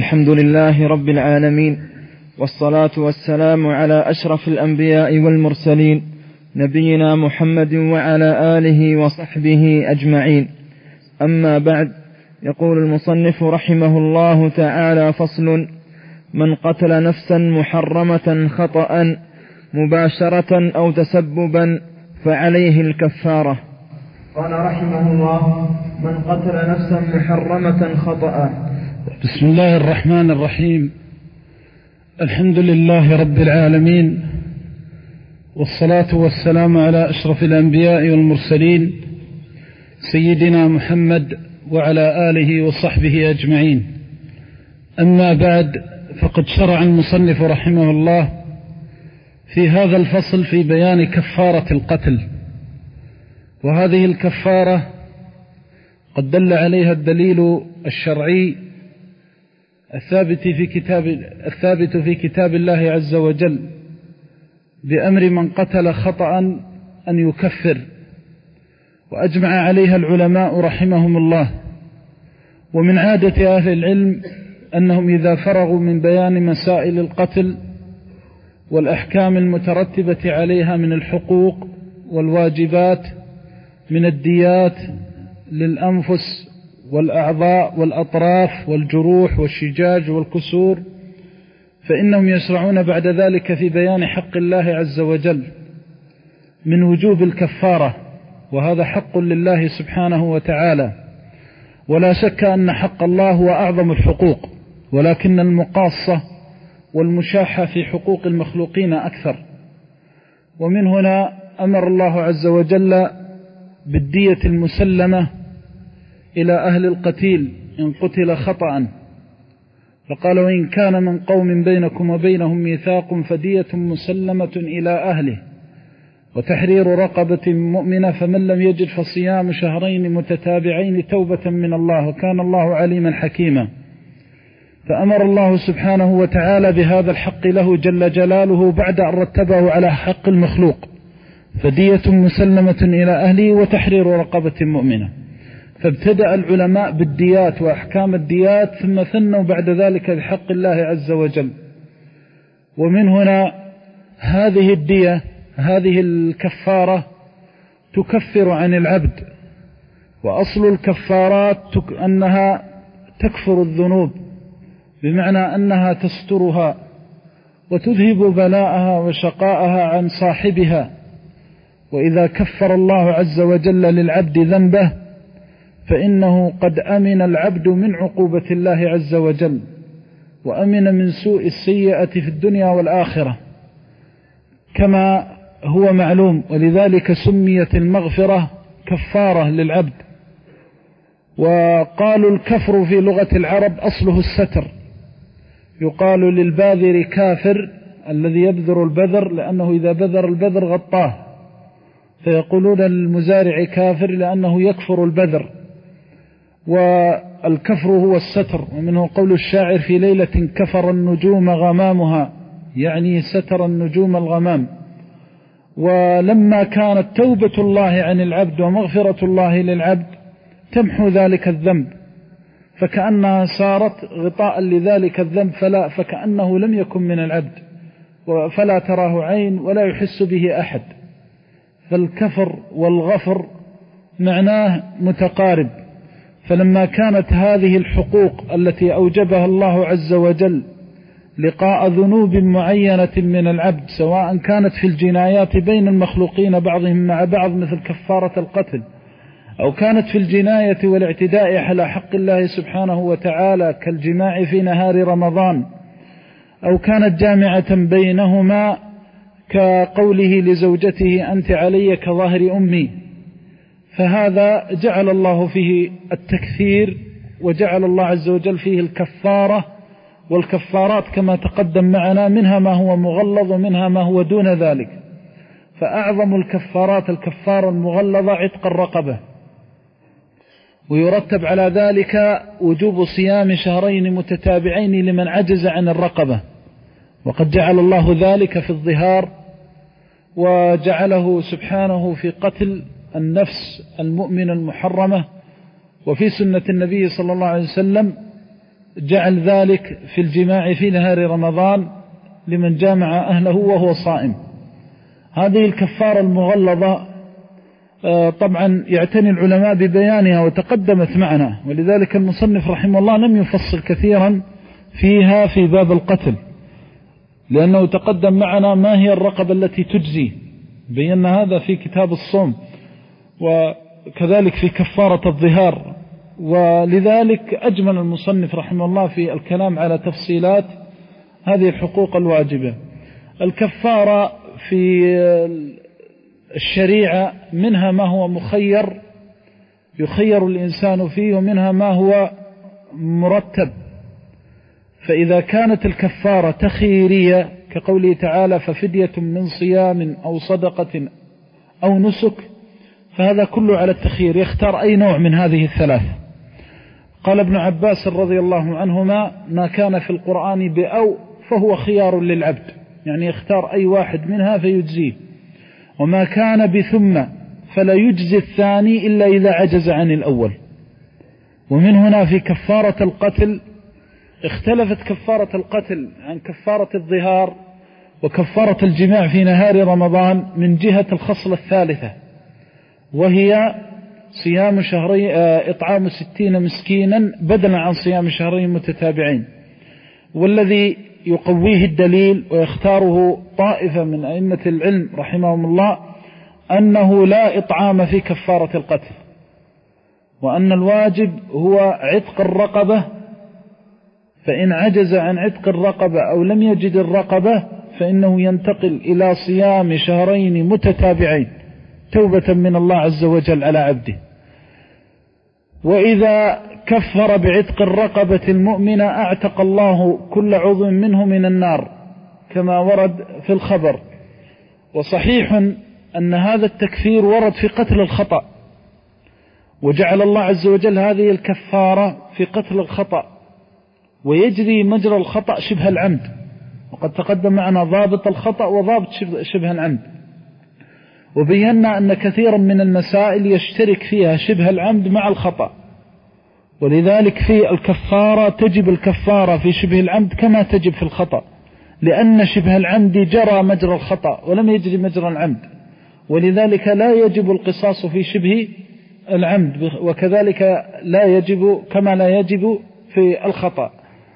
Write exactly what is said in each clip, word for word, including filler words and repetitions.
الحمد لله رب العالمين، والصلاة والسلام على أشرف الأنبياء والمرسلين، نبينا محمد وعلى آله وصحبه أجمعين. أما بعد، يقول المصنف رحمه الله تعالى: فصل: من قتل نفسا محرمة خطأ مباشرة أو تسببا فعليه الكفارة. قال رحمه الله: من قتل نفسا محرمة خطأ. بسم الله الرحمن الرحيم. الحمد لله رب العالمين، والصلاة والسلام على أشرف الأنبياء والمرسلين، سيدنا محمد وعلى آله وصحبه أجمعين. أما بعد، فقد شرع المصنف رحمه الله في هذا الفصل في بيان كفارة القتل، وهذه الكفارة قد دل عليها الدليل الشرعي الثابت في كتاب الثابت في كتاب الله عز وجل بأمر من قتل خطأ أن يكفر، وأجمع عليها العلماء رحمهم الله. ومن عادة أهل العلم أنهم إذا فرغوا من بيان مسائل القتل والأحكام المترتبة عليها من الحقوق والواجبات، من الديات للأنفس والأعضاء والأطراف والجروح والشجاج والكسور، فإنهم يشرعون بعد ذلك في بيان حق الله عز وجل من وجوب الكفارة، وهذا حق لله سبحانه وتعالى. ولا شك أن حق الله هو أعظم الحقوق، ولكن المقاصة والمشاحة في حقوق المخلوقين أكثر. ومن هنا أمر الله عز وجل بالدية المسلمة إلى أهل القتيل إن قتل خطأ، فقال: وإن كان من قوم بينكم وبينهم ميثاق فدية مسلمة إلى أهله وتحرير رقبة مؤمنة، فمن لم يجد فصيام شهرين متتابعين توبة من الله، وكان الله عليما حكيما. فأمر الله سبحانه وتعالى بهذا الحق له جل جلاله بعد أن رتبه على حق المخلوق، فدية مسلمة إلى أهله وتحرير رقبة مؤمنة. فابتدأ العلماء بالديات وأحكام الديات، ثم ثنوا بعد ذلك بحق الله عز وجل. ومن هنا هذه الدية هذه الكفارة تكفر عن العبد، وأصل الكفارات أنها تكفر الذنوب، بمعنى أنها تسترها وتذهب بلاءها وشقاءها عن صاحبها. وإذا كفر الله عز وجل للعبد ذنبه فإنه قد أمن العبد من عقوبة الله عز وجل، وأمن من سوء السيئة في الدنيا والآخرة كما هو معلوم. ولذلك سميت المغفرة كفارة للعبد. وقالوا الكفر في لغة العرب أصله الستر، يقال للباذر كافر الذي يبذر البذر، لأنه إذا بذر البذر غطاه، فيقولون للمزارع كافر لأنه يكفر البذر. والكفر هو الستر، ومنه قول الشاعر: في ليلة كفر النجوم غمامها، يعني ستر النجوم الغمام. ولما كانت توبة الله عن العبد ومغفرة الله للعبد تمحو ذلك الذنب، فكأنها صارت غطاء لذلك الذنب، فلا فكأنه لم يكن من العبد، فلا تراه عين ولا يحس به أحد. فالكفر والغفر معناه متقارب. فلما كانت هذه الحقوق التي أوجبها الله عز وجل لقاء ذنوب معينة من العبد، سواء كانت في الجنايات بين المخلوقين بعضهم مع بعض مثل كفارة القتل، أو كانت في الجناية والاعتداء على حق الله سبحانه وتعالى كالجماع في نهار رمضان، أو كانت جامعة بينهما كقوله لزوجته: أنت علي كظهر أمي، فهذا جعل الله فيه التكثير، وجعل الله عز وجل فيه الكفارة. والكفارات كما تقدم معنا منها ما هو مغلظ ومنها ما هو دون ذلك. فأعظم الكفارات الكفارة المغلظة عتق الرقبة، ويرتب على ذلك وجوب صيام شهرين متتابعين لمن عجز عن الرقبة، وقد جعل الله ذلك في الظهار، وجعله سبحانه في قتل النفس المؤمنة المحرمة. وفي سنة النبي صلى الله عليه وسلم جعل ذلك في الجماع في نهار رمضان لمن جامع أهله وهو صائم. هذه الكفارة المغلظة طبعا يعتني العلماء ببيانها وتقدمت معنا، ولذلك المصنف رحمه الله لم يفصل كثيرا فيها في باب القتل، لأنه تقدم معنا ما هي الرقبة التي تجزي، بينا هذا في كتاب الصوم، وكذلك في كفارة الظهار. ولذلك أجمل المصنف رحمه الله في الكلام على تفصيلات هذه الحقوق الواجبة. الكفارة في الشريعة منها ما هو مخير يخير الإنسان فيه، ومنها ما هو مرتب. فإذا كانت الكفارة تخييرية كقوله تعالى ففدية من صيام أو صدقة أو نسك، فهذا كله على التخيير، يختار أي نوع من هذه الثلاث. قال ابن عباس رضي الله عنهما ما كان في القرآن بأو فهو خيار للعبد، يعني يختار أي واحد منها فيجزيه. وما كان بثم فلا يجزي الثاني إلا إذا عجز عن الأول. ومن هنا في كفارة القتل اختلفت كفارة القتل عن كفارة الظهار وكفارة الجماع في نهار رمضان من جهة الخصلة الثالثة، وهي صيام شهرين إطعام ستين مسكينا بدلا عن صيام شهرين متتابعين. والذي يقويه الدليل ويختاره طائفة من أئمة العلم رحمهم الله أنه لا إطعام في كفارة القتل، وأن الواجب هو عتق الرقبة، فإن عجز عن عتق الرقبة أو لم يجد الرقبة فإنه ينتقل إلى صيام شهرين متتابعين توبة من الله عز وجل على عبده. وإذا كفر بعتق الرقبة المؤمنة أعتق الله كل عضو منه من النار كما ورد في الخبر. وصحيح أن هذا التكفير ورد في قتل الخطأ، وجعل الله عز وجل هذه الكفارة في قتل الخطأ، ويجري مجرى الخطأ شبه العمد، وقد تقدم معنا ضابط الخطأ وضابط شبه العمد، وبينا أن كثيرا من المسائل يشترك فيها شبه العمد مع الخطأ. ولذلك في الكفارة تجب الكفارة في شبه العمد كما تجب في الخطأ، لأن شبه العمد جرى مجرى الخطأ ولم يجري مجرى العمد، ولذلك لا يجب القصاص في شبه العمد، وكذلك لا يجب كما لا يجب في الخطأ.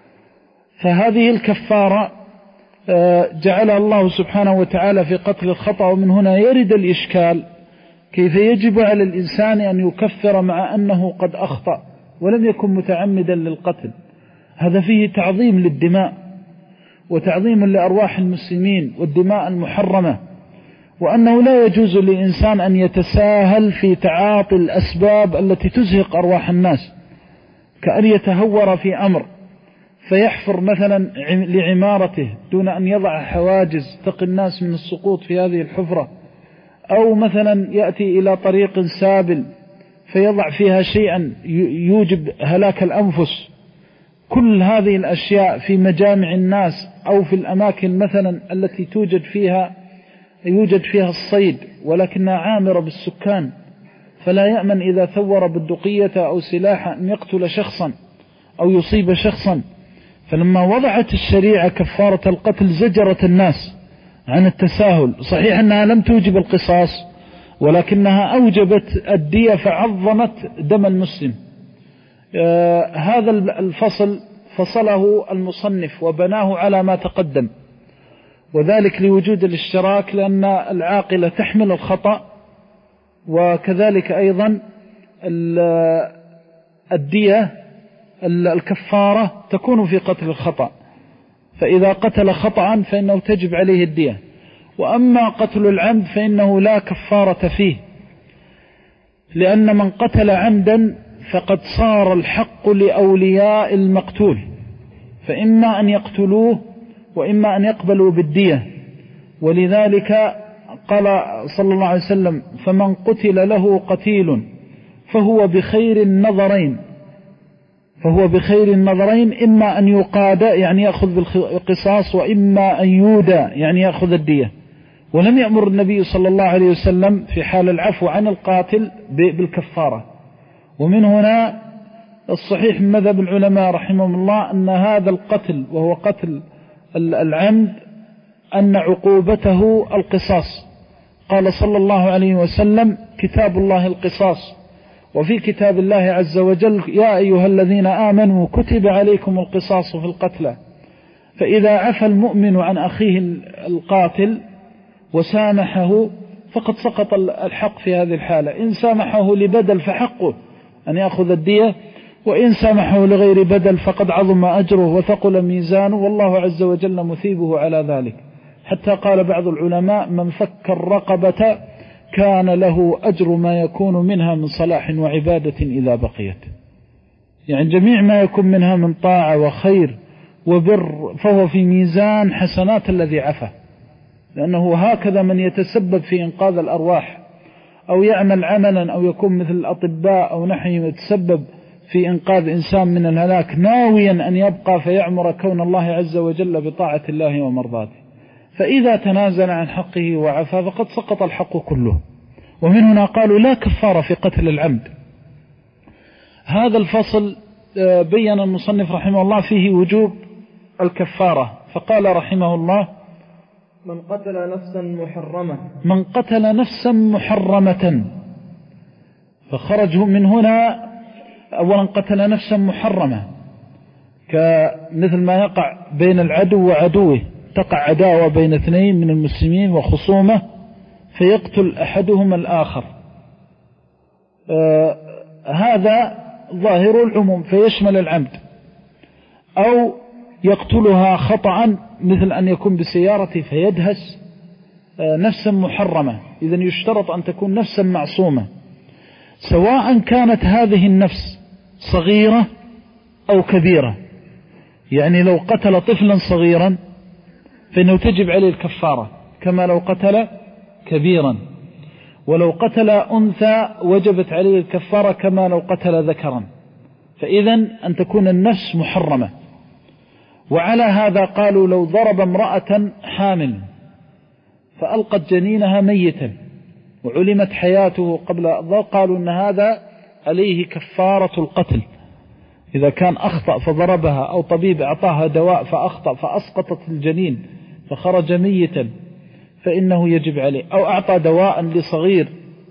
فهذه الكفارة جعلها الله سبحانه وتعالى في قتل الخطأ. ومن هنا يرد الإشكال كيف يجب على الإنسان أن يكفر مع أنه قد أخطأ ولم يكن متعمدا للقتل. هذا فيه تعظيم للدماء وتعظيم لأرواح المسلمين والدماء المحرمة، وأنه لا يجوز للإنسان أن يتساهل في تعاطي الأسباب التي تزهق أرواح الناس، كأن يتهور في أمر فيحفر مثلا لعمارته دون أن يضع حواجز تقي الناس من السقوط في هذه الحفرة، أو مثلا يأتي إلى طريق سابل فيضع فيها شيئا يوجب هلاك الأنفس. كل هذه الأشياء في مجامع الناس أو في الأماكن مثلا التي توجد فيها يوجد فيها الصيد ولكنها عامرة بالسكان، فلا يأمن إذا ثور بالدقية أو سلاحا أن يقتل شخصا أو يصيب شخصا. فلما وضعت الشريعة كفارة القتل زجرت الناس عن التساهل. صحيح أنها لم توجب القصاص، ولكنها أوجبت الدية فعظمت دم المسلم. آه هذا الفصل فصله المصنف وبناه على ما تقدم، وذلك لوجود الاشتراك، لأن العاقلة تحمل الخطأ، وكذلك أيضا الدية الكفارة تكون في قتل الخطأ، فإذا قتل خطأ فإنه تجب عليه الدية. وأما قتل العمد فإنه لا كفارة فيه، لأن من قتل عمدا فقد صار الحق لأولياء المقتول، فإما أن يقتلوه وإما أن يقبلوا بالدية. ولذلك قال صلى الله عليه وسلم فمن قتل له قتيل فهو بخير النظرين فهو بخير النظرين إما أن يقاد يعني يأخذ بالقصاص، وإما أن يودى يعني يأخذ الدية. ولم يأمر النبي صلى الله عليه وسلم في حال العفو عن القاتل بالكفارة. ومن هنا الصحيح من مذهب العلماء رحمهم الله أن هذا القتل وهو قتل العمد أن عقوبته القصاص. قال صلى الله عليه وسلم: كتاب الله القصاص، وفي كتاب الله عز وجل: يا أيها الذين آمنوا كتب عليكم القصاص في القتلى. فإذا عفى المؤمن عن أخيه القاتل وسامحه فقد سقط الحق في هذه الحالة. إن سامحه لبدل فحقه أن يأخذ الدية، وإن سامحه لغير بدل فقد عظم أجره وثقل ميزانه، والله عز وجل مثيبه على ذلك. حتى قال بعض العلماء: من فك الرقبة كان له أجر ما يكون منها من صلاح وعبادة إذا بقيت. يعني جميع ما يكون منها من طاعة وخير وبر فهو في ميزان حسنات الذي عفى، لأنه هكذا من يتسبب في إنقاذ الأرواح أو يعمل عملا أو يكون مثل الأطباء أو نحن يتسبب في إنقاذ إنسان من الهلاك ناويا أن يبقى فيعمر كون الله عز وجل بطاعة الله ومرضاته. فإذا تنازل عن حقه وعفى فقد سقط الحق كله. ومن هنا قالوا: لا كفارة في قتل العمد. هذا الفصل بين المصنف رحمه الله فيه وجوب الكفارة، فقال رحمه الله: من قتل نفسا محرمة من قتل نفسا محرمة. فخرج من هنا أولا قتل نفسا محرمة، كمثل ما يقع بين العدو وعدوه، تقع عداوة بين اثنين من المسلمين وخصومة فيقتل أحدهم الآخر. آه هذا ظاهر العموم فيشمل العمد. أو يقتلها خطأ، مثل أن يكون بسيارة فيدهس آه نفسا محرمة. إذن يشترط أن تكون نفسا معصومة، سواء كانت هذه النفس صغيرة أو كبيرة. يعني لو قتل طفلا صغيرا فإنه تجب عليه الكفارة كما لو قتل كبيرا، ولو قتل أنثى وجبت عليه الكفارة كما لو قتل ذكرا. فإذن أن تكون النفس محرمة. وعلى هذا قالوا: لو ضرب امرأة حامل فألقت جنينها ميتا وعلمت حياته قبل ذلك، قالوا أن هذا عليه كفارة القتل. إذا كان أخطأ فضربها، أو طبيب أعطاها دواء فأخطأ فأسقطت الجنين فخرج ميتا، فإنه يجب عليه. أو أعطى دواء لصغير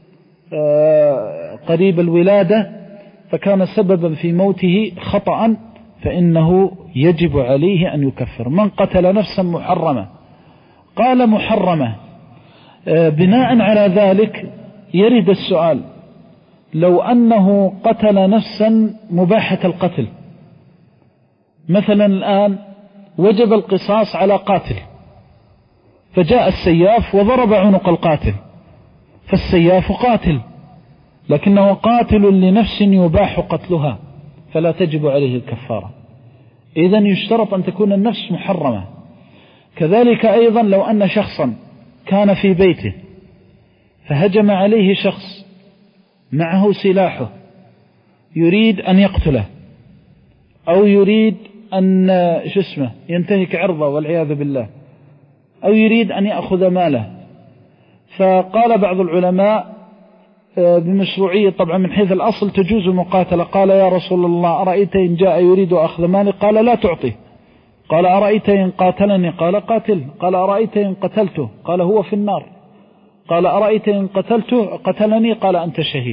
قريب الولادة فكان سببا في موته خطأ، فإنه يجب عليه أن يكفر. من قتل نفسا محرمة. قال محرمة، بناء على ذلك يرد السؤال: لو أنه قتل نفسا مباحة القتل، مثلا الآن وجب القصاص على قاتل، فجاء السياف وضرب عنق القاتل، فالسياف قاتل لكنه قاتل لنفس يباح قتلها، فلا تجب عليه الكفارة. إذن يشترط أن تكون النفس محرمة. كذلك أيضا لو أن شخصا كان في بيته فهجم عليه شخص معه سلاحه يريد أن يقتله، أو يريد أن شو اسمه ينتهك عرضه والعياذ بالله، أو يريد أن يأخذ ماله، فقال بعض العلماء بمشروعية طبعا من حيث الأصل تجوز مقاتلة. قال: يا رسول الله أرأيت إن جاء يريد أخذ مالي؟ قال: لا تعطيه. قال: أرأيت إن قاتلني؟ قال: قاتل. قال: أرأيت إن قتلته؟ قال: هو في النار. قال: أرأيت إن قتلته قتلني؟ قال: أنت شهيد.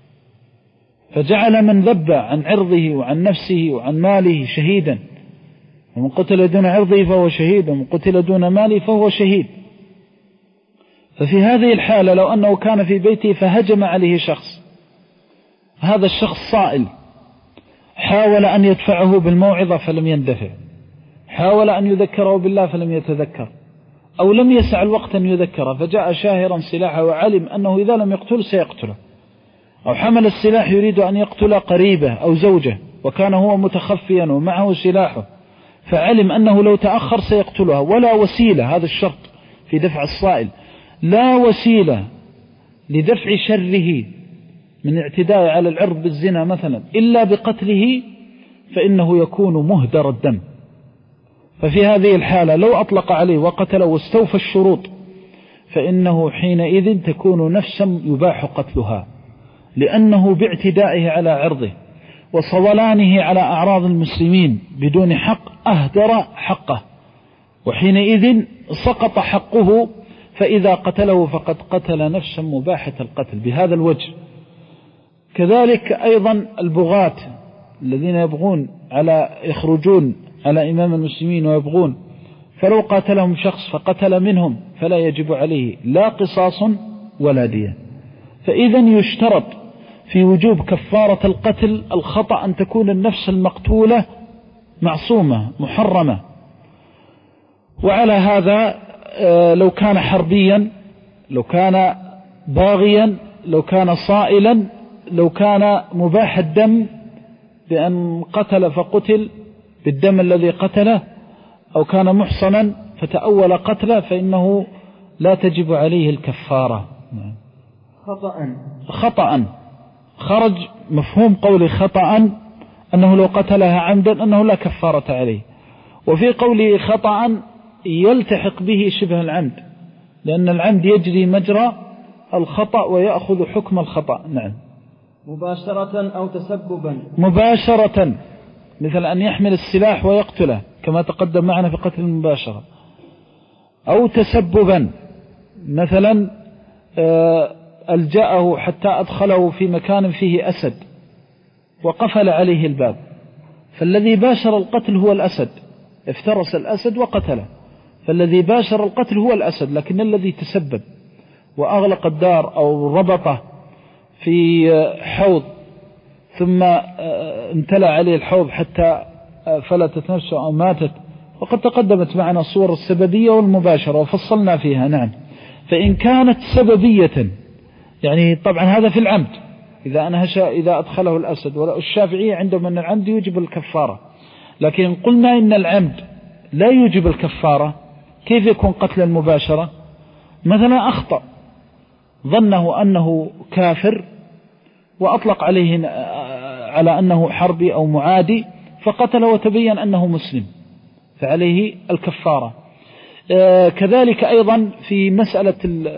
فجعل من ذب عن عرضه وعن نفسه وعن ماله شهيدا، ومن قتل دون عرضه فهو شهيد، ومن قتل دون ماله فهو شهيد. ففي هذه الحالة لو أنه كان في بيته فهجم عليه شخص، هذا الشخص صائل، حاول أن يدفعه بالموعظة فلم يندفع، حاول أن يذكره بالله فلم يتذكر، أو لم يسع الوقت أن يذكره، فجاء شاهرا سلاحه وعلم أنه إذا لم يقتل سيقتله، أو حمل السلاح يريد أن يقتل قريبه أو زوجه وكان هو متخفيا ومعه سلاحه، فعلم أنه لو تأخر سيقتلها، ولا وسيلة، هذا الشرط في دفع الصائل، لا وسيلة لدفع شره من اعتداء على العرض بالزنا مثلا إلا بقتله، فإنه يكون مهدر الدم. ففي هذه الحالة لو أطلق عليه وقتله واستوفى الشروط فإنه حينئذ تكون نفسا يباح قتلها، لأنه باعتدائه على عرضه. وصولانه على أعراض المسلمين بدون حق أهدر حقه، وحينئذ سقط حقه، فإذا قتله فقد قتل نفسا مباحة القتل بهذا الوجه. كذلك أيضا البغاة الذين يبغون على يخرجون على إمام المسلمين ويبغون، فلو قاتلهم شخص فقتل منهم فلا يجب عليه لا قصاص ولا دية. فإذا يشترط في وجوب كفارة القتل الخطأ أن تكون النفس المقتولة معصومة محرمة. وعلى هذا لو كان حربيا، لو كان باغيا، لو كان صائلا، لو كان مباح الدم بأن قتل فقتل بالدم الذي قتله، أو كان محصنا فتأول قتله، فإنه لا تجب عليه الكفارة. خطأ خطأ خرج مفهوم قول خطأ أنه لو قتلها عمدا أنه لا كفارة عليه، وفي قوله خطأ يلتحق به شبه العمد، لأن العمد يجري مجرى الخطأ ويأخذ حكم الخطأ. نعم. مباشرة أو تسببا. مباشرة مثل أن يحمل السلاح ويقتله كما تقدم معنا في قتل المباشرة، أو تسببا مثلا ألجأه حتى أدخله في مكان فيه أسد وقفل عليه الباب، فالذي باشر القتل هو الأسد، افترس الأسد وقتله، فالذي باشر القتل هو الأسد، لكن الذي تسبب وأغلق الدار أو ربطه في حوض ثم امتلأ عليه الحوض حتى فلتت نفسه أو ماتت، وقد تقدمت معنا صور السببية والمباشرة وفصلنا فيها. نعم. فإن كانت سببية يعني طبعا هذا في العمد، إذا أنهش إذا أدخله الأسد، والشافعية عندهم أن العمد يوجب الكفارة، لكن قلنا إن العمد لا يوجب الكفارة، كيف يكون قتل المباشرة؟ مثلا أخطأ ظنه أنه كافر وأطلق عليه على أنه حربي أو معادي فقتل وتبين أنه مسلم، فعليه الكفارة. كذلك أيضا في مسألة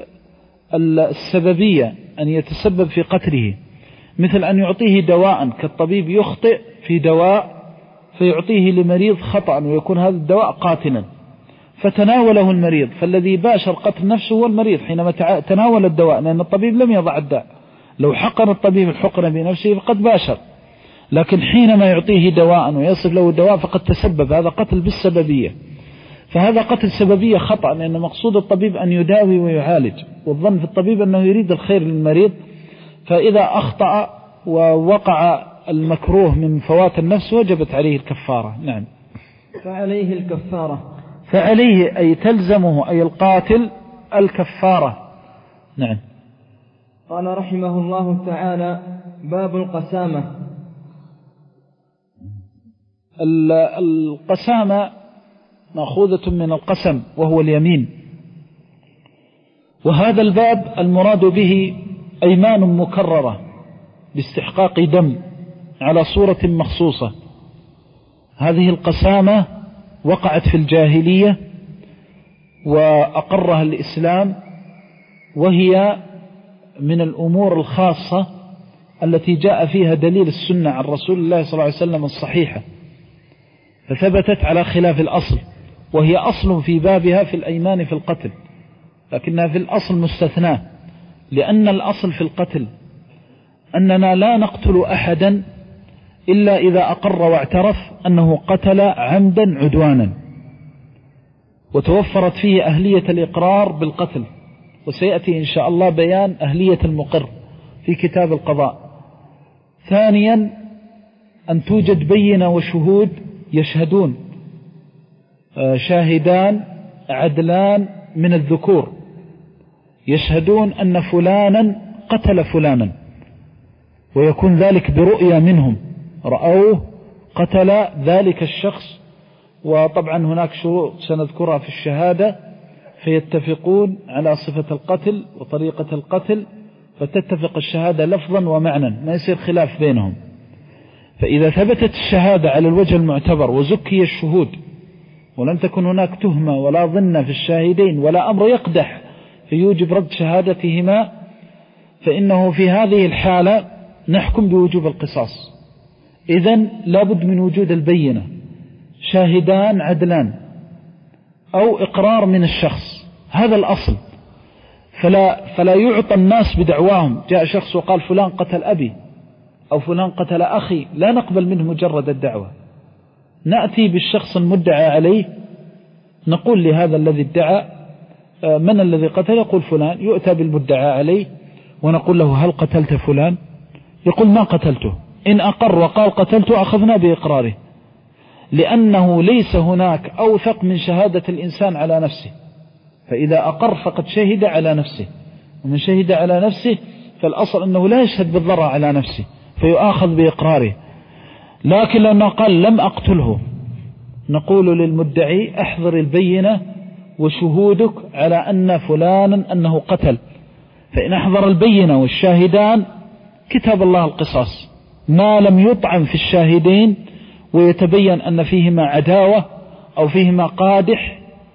السببية أن يتسبب في قتله، مثل أن يعطيه دواء، كالطبيب يخطئ في دواء فيعطيه لمريض خطأ ويكون هذا الدواء قاتلا فتناوله المريض، فالذي باشر قتل نفسه هو المريض حينما تناول الدواء، لأن الطبيب لم يضع الداء، لو حقن الطبيب الحقن بنفسه فقد باشر، لكن حينما يعطيه دواء ويصف له الدواء فقد تسبب، هذا قتل بالسببية، فهذا قتل سببية خطأ، لأن مقصود الطبيب أن يداوي ويعالج، والظن في الطبيب أنه يريد الخير للمريض، فإذا أخطأ ووقع المكروه من فوات النفس وجبت عليه الكفارة. نعم. فعليه الكفارة. فعليه أي تلزمه أي القاتل الكفارة. نعم. قال رحمه الله تعالى: باب القسامة. القسامة مأخوذة من القسم وهو اليمين، وهذا الباب المراد به أيمان مكررة باستحقاق دم على صورة مخصوصة. هذه القسامة وقعت في الجاهلية وأقرها الإسلام، وهي من الأمور الخاصة التي جاء فيها دليل السنة عن رسول الله صلى الله عليه وسلم الصحيحة، فثبتت على خلاف الأصل، وهي أصل في بابها في الأيمان في القتل، لكنها في الأصل مستثناة، لأن الأصل في القتل أننا لا نقتل أحدا إلا إذا أقر واعترف أنه قتل عمدا عدوانا وتوفرت فيه أهلية الإقرار بالقتل، وسيأتي إن شاء الله بيان أهلية المقر في كتاب القضاء. ثانيا أن توجد بينة وشهود يشهدون، شاهدان عدلان من الذكور يشهدون أن فلانا قتل فلانا، ويكون ذلك برؤية منهم، رأوه قتل ذلك الشخص، وطبعا هناك شروط سنذكرها في الشهادة، فيتفقون على صفة القتل وطريقة القتل، فتتفق الشهادة لفظا ومعنى، ما يصير خلاف بينهم. فإذا ثبتت الشهادة على الوجه المعتبر وزكي الشهود ولم تكن هناك تهمة ولا ظن في الشاهدين ولا أمر يقدح فيوجب رد شهادتهما، فإنه في هذه الحالة نحكم بوجوب القصاص إذن لابد من وجود البينة، شاهدان عدلان أو إقرار من الشخص، هذا الأصل. فلا, فلا يعطى الناس بدعواهم. جاء شخص وقال فلان قتل أبي أو فلان قتل أخي، لا نقبل منه مجرد الدعوة، نأتي بالشخص المدعى عليه، نقول لهذا الذي ادعى من الذي قتل؟ يقول فلان. يؤتى بالمدعى عليه ونقول له هل قتلت فلان؟ يقول ما قتلته. إن أقر وقال قتلته أخذنا بإقراره، لأنه ليس هناك أوثق من شهادة الإنسان على نفسه، فإذا أقر فقد شهد على نفسه، ومن شهد على نفسه فالأصل أنه لا يشهد بالضرر على نفسه فيؤاخذ بإقراره. لكن لو قال لم أقتله، نقول للمدعي احضر البينة وشهودك على أن فلانا أنه قتل، فإن أحضر البينة والشاهدان كتاب الله القصاص، ما لم يطعن في الشاهدين ويتبين أن فيهما عداوة أو فيهما قادح،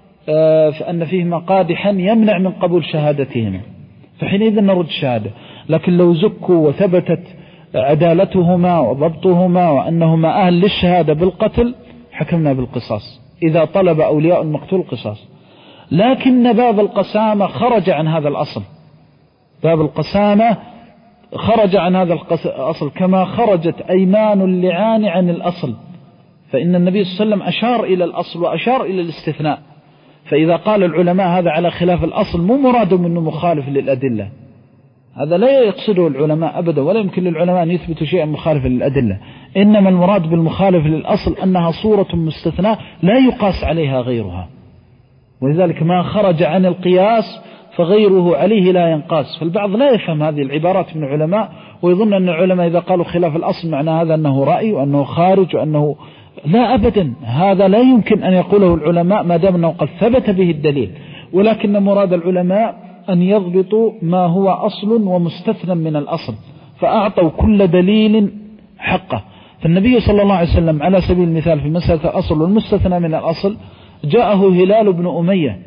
فأن فيهما قادحا يمنع من قبول شهادتهما، فحينئذ نرد الشهادة. لكن لو زكوا وثبتت عدالتهما وضبطهما وأنهما أهل للشهادة بالقتل حكمنا بالقصاص، إذا طلب أولياء المقتول قصاص. لكن باب القسامة خرج عن هذا الأصل، باب القسامة خرج عن هذا الأصل كما خرجت أيمان اللعان عن الأصل، فإن النبي صلى الله عليه وسلم أشار إلى الأصل وأشار إلى الاستثناء. فإذا قال العلماء هذا على خلاف الأصل مو مراد منه مخالف للأدلة، هذا لا يقصده العلماء أبدا، ولا يمكن للعلماء أن يثبتوا شيئا مخالفا للأدلة، إنما المراد بالمخالف للأصل أنها صورة مستثناء لا يقاس عليها غيرها، ولذلك ما خرج عن القياس فغيره عليه لا ينقاس. فالبعض لا يفهم هذه العبارات من العلماء ويظن أن العلماء إذا قالوا خلاف الأصل معنى هذا أنه رأي وأنه خارج وأنه لا، أبدا، هذا لا يمكن أن يقوله العلماء ما دام أنه قد ثبت به الدليل، ولكن مراد العلماء أن يضبطوا ما هو أصل ومستثنى من الأصل، فأعطوا كل دليل حقه. فالنبي صلى الله عليه وسلم على سبيل المثال في مسألة الأصل والمستثنى من الأصل جاءه هلال بن أمية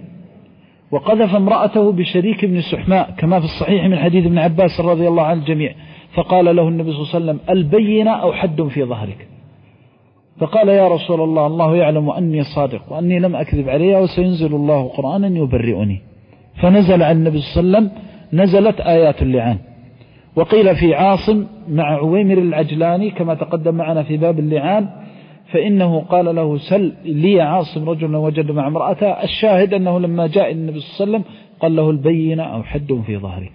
وقذف امرأته بشريك بن سحماء كما في الصحيح من حديث ابن عباس رضي الله عن الجميع، فقال له النبي صلى الله عليه وسلم البينة أو حد في ظهرك؟ فقال يا رسول الله الله يعلم أني صادق وأني لم أكذب عليها وسينزل الله قرآنا يبرئني. فنزل على النبي صلى الله عليه وسلم نزلت آيات اللعان. وقيل في عاصم مع عويمر العجلاني كما تقدم معنا في باب اللعان، فإنه قال له سل لي عاصم رجل وجد مع امرأته، الشاهد أنه لما جاء النبي صلى الله عليه وسلم قال له البينة أو حد في ظهرك.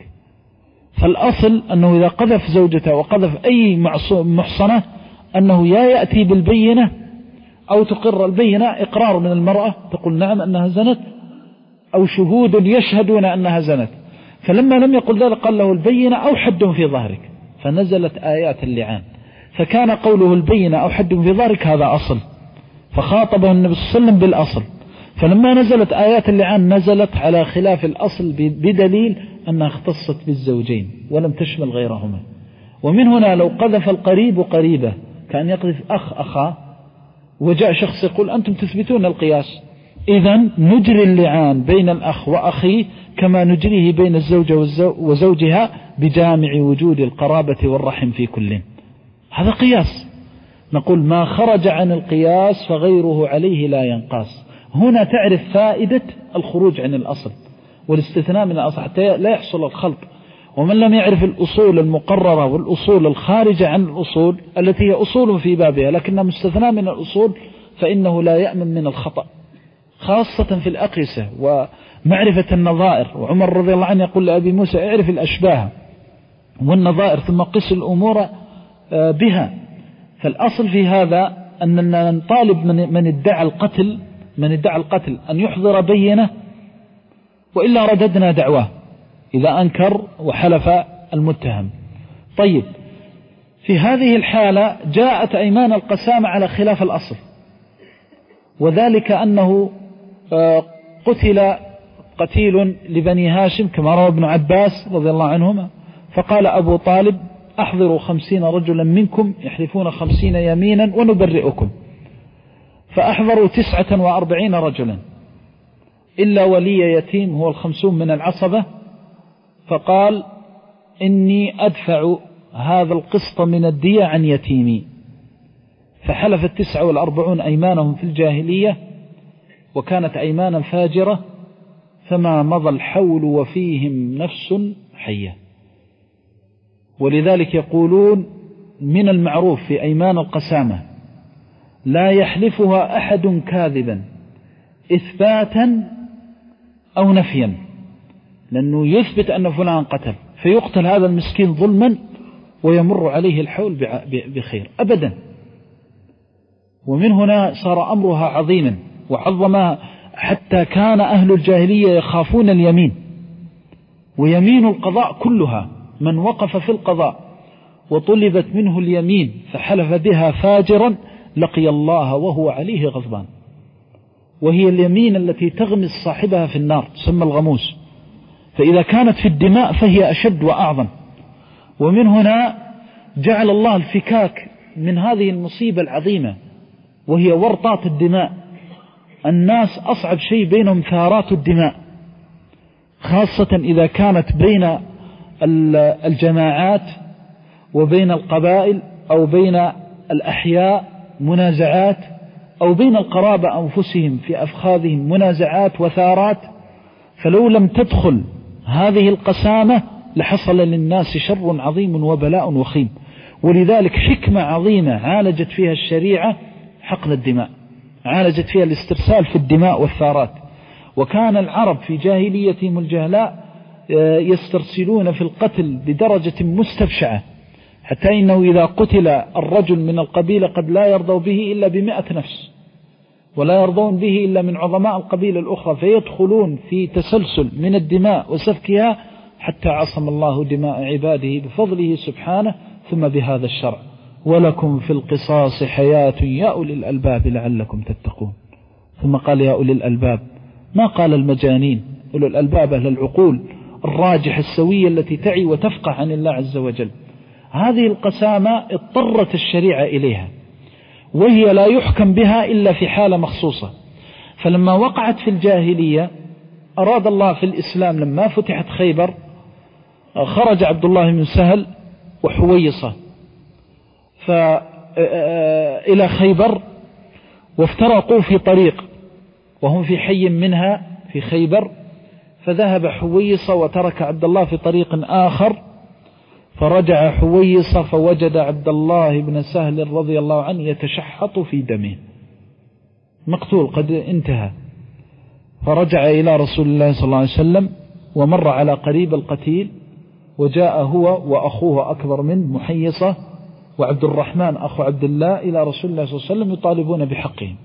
فالأصل أنه إذا قذف زوجته وقذف أي محصنة أنه يا يأتي بالبينة أو تقر البينة إقرار من المرأة تقول نعم أنها زنت، أو شهود يشهدون أنها زنت. فلما لم يقل ذلك قال له البينة أو حد في ظهرك، فنزلت آيات اللعان، فكان قوله البينة أو حد في ظهرك هذا أصل، فخاطبه النبي صلى الله عليه وسلم بالأصل. فلما نزلت آيات اللعان نزلت على خلاف الأصل بدليل أنها اختصت بالزوجين ولم تشمل غيرهما. ومن هنا لو قذف القريب قريبه كان يقذف أخ أخاه، وجاء شخص يقول أنتم تثبتون القياس، إذن نجري اللعان بين الأخ وأخيه كما نجريه بين الزوجة وزوجها بجامع وجود القرابة والرحم في كل. هذا قياس. نقول ما خرج عن القياس فغيره عليه لا ينقاس. هنا تعرف فائدة الخروج عن الأصل والاستثناء من الأصل حتى لا يحصل الخلط. ومن لم يعرف الأصول المقررة والأصول الخارجة عن الأصول التي هي أصول في بابها لكنها مستثناء من الأصول فإنه لا يأمن من الخطأ، خاصة في الأقيسة ومعرفة النظائر. وعمر رضي الله عنه يقول لأبي موسى اعرف الأشباه والنظائر ثم قس الأمور بها. فالأصل في هذا أننا نطالب من, من ادعى القتل من ادعى القتل أن يحضر بينة، وإلا رددنا دعواه إذا أنكر وحلف المتهم. طيب، في هذه الحالة جاءت أيمان القسامة على خلاف الأصل، وذلك أنه قتل قتيل لبني هاشم كما روى ابن عباس رضي الله عنهما، فقال أبو طالب أحضروا خمسين رجلا منكم يحلفون خمسين يمينا ونبرئكم، فأحضروا تسعة وأربعين رجلا إلا ولي يتيم هو الخمسون من العصبة، فقال إني أدفع هذا القسط من الدية عن يتيمي. فحلفت تسعة والأربعون أيمانهم في الجاهلية وكانت أيمانا فاجرة فما مضى الحول وفيهم نفس حية. ولذلك يقولون من المعروف في أيمان القسامة لا يحلفها أحد كاذبا إثباتا أو نفيا، لأنه يثبت أن فلان قتل فيقتل هذا المسكين ظلما ويمر عليه الحول بخير أبدا. ومن هنا صار أمرها عظيما وعظمها، حتى كان أهل الجاهلية يخافون اليمين، ويمين القضاء كلها من وقف في القضاء وطلبت منه اليمين فحلف بها فاجرا لقي الله وهو عليه غضبان، وهي اليمين التي تغمس صاحبها في النار تسمى الغموس، فإذا كانت في الدماء فهي أشد وأعظم. ومن هنا جعل الله الفكاك من هذه المصيبة العظيمة وهي ورطات الدماء. الناس أصعب شيء بينهم ثارات الدماء، خاصة إذا كانت بين الجماعات وبين القبائل أو بين الأحياء منازعات، أو بين القرابة أنفسهم في أفخاذهم منازعات وثارات. فلو لم تدخل هذه القسامة لحصل للناس شر عظيم وبلاء وخيم. ولذلك حكمة عظيمة عالجت فيها الشريعة حقن الدماء، عالجت فيها الاسترسال في الدماء والثارات. وكان العرب في جاهليتهم الجهلاء يسترسلون في القتل بدرجة مستبشعة، حتى إنه إذا قتل الرجل من القبيلة قد لا يرضوا به إلا بمئة نفس، ولا يرضون به إلا من عظماء القبيلة الأخرى، فيدخلون في تسلسل من الدماء وسفكها حتى عصم الله دماء عباده بفضله سبحانه ثم بهذا الشرع. ولكم في القصاص حياة يا أولي الألباب لعلكم تتقون. ثم قال يا أولي الألباب، ما قال المجانين، أولي الألباب أهل العقول الراجح السوية التي تعي وتفقه عن الله عز وجل. هذه القسامة اضطرت الشريعة إليها، وهي لا يحكم بها إلا في حالة مخصوصة. فلما وقعت في الجاهلية أراد الله في الإسلام لما فتحت خيبر، خرج عبد الله بن سهل وحويصة إلى خيبر وافترقوا في طريق وهم في حي منها في خيبر، فذهب حويصة وترك عبد الله في طريق آخر، فرجع حويصة فوجد عبد الله بن سهل رضي الله عنه يتشحط في دمه مقتول قد انتهى، فرجع إلى رسول الله صلى الله عليه وسلم ومر على قريب القتيل، وجاء هو وأخوه أكبر من محيصة وعبد الرحمن أخو عبد الله إلى رسول الله صلى الله عليه وسلم يطالبون بحقهم.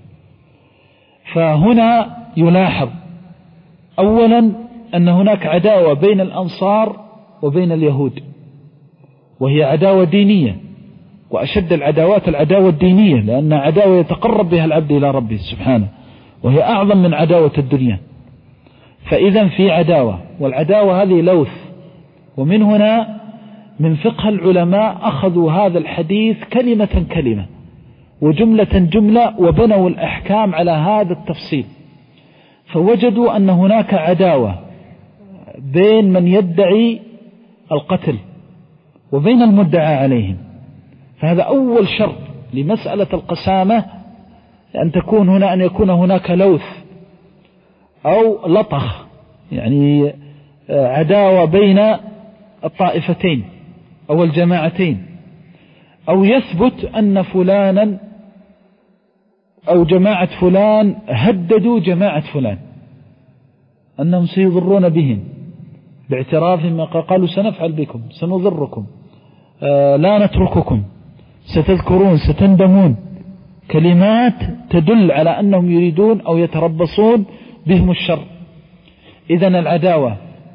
فهنا يلاحظ أولا أن هناك عداوة بين الأنصار وبين اليهود، وهي عداوة دينية، وأشد العداوات العداوة الدينية، لأن عداوة يتقرب بها العبد إلى ربه سبحانه، وهي أعظم من عداوة الدنيا. فإذا في عداوة، والعداوة هذه لوث. ومن هنا من فقه العلماء أخذوا هذا الحديث كلمة كلمة وجملة جملة وبنوا الأحكام على هذا التفصيل، فوجدوا أن هناك عداوة بين من يدعي القتل وبين المدعى عليهم. فهذا أول شرط لمسألة القسامة، أن تكون هنا أن يكون هناك لوث أو لطخ، يعني عداوة بين الطائفتين أو الجماعتين، أو يثبت أن فلانا أو جماعة فلان هددوا جماعة فلان أنهم سيضرون بهم باعترافهم، قالوا سنفعل بكم، سنضركم، آه لا نترككم، ستذكرون، ستندمون، كلمات تدل على أنهم يريدون أو يتربصون بهم الشر. إذن العداوة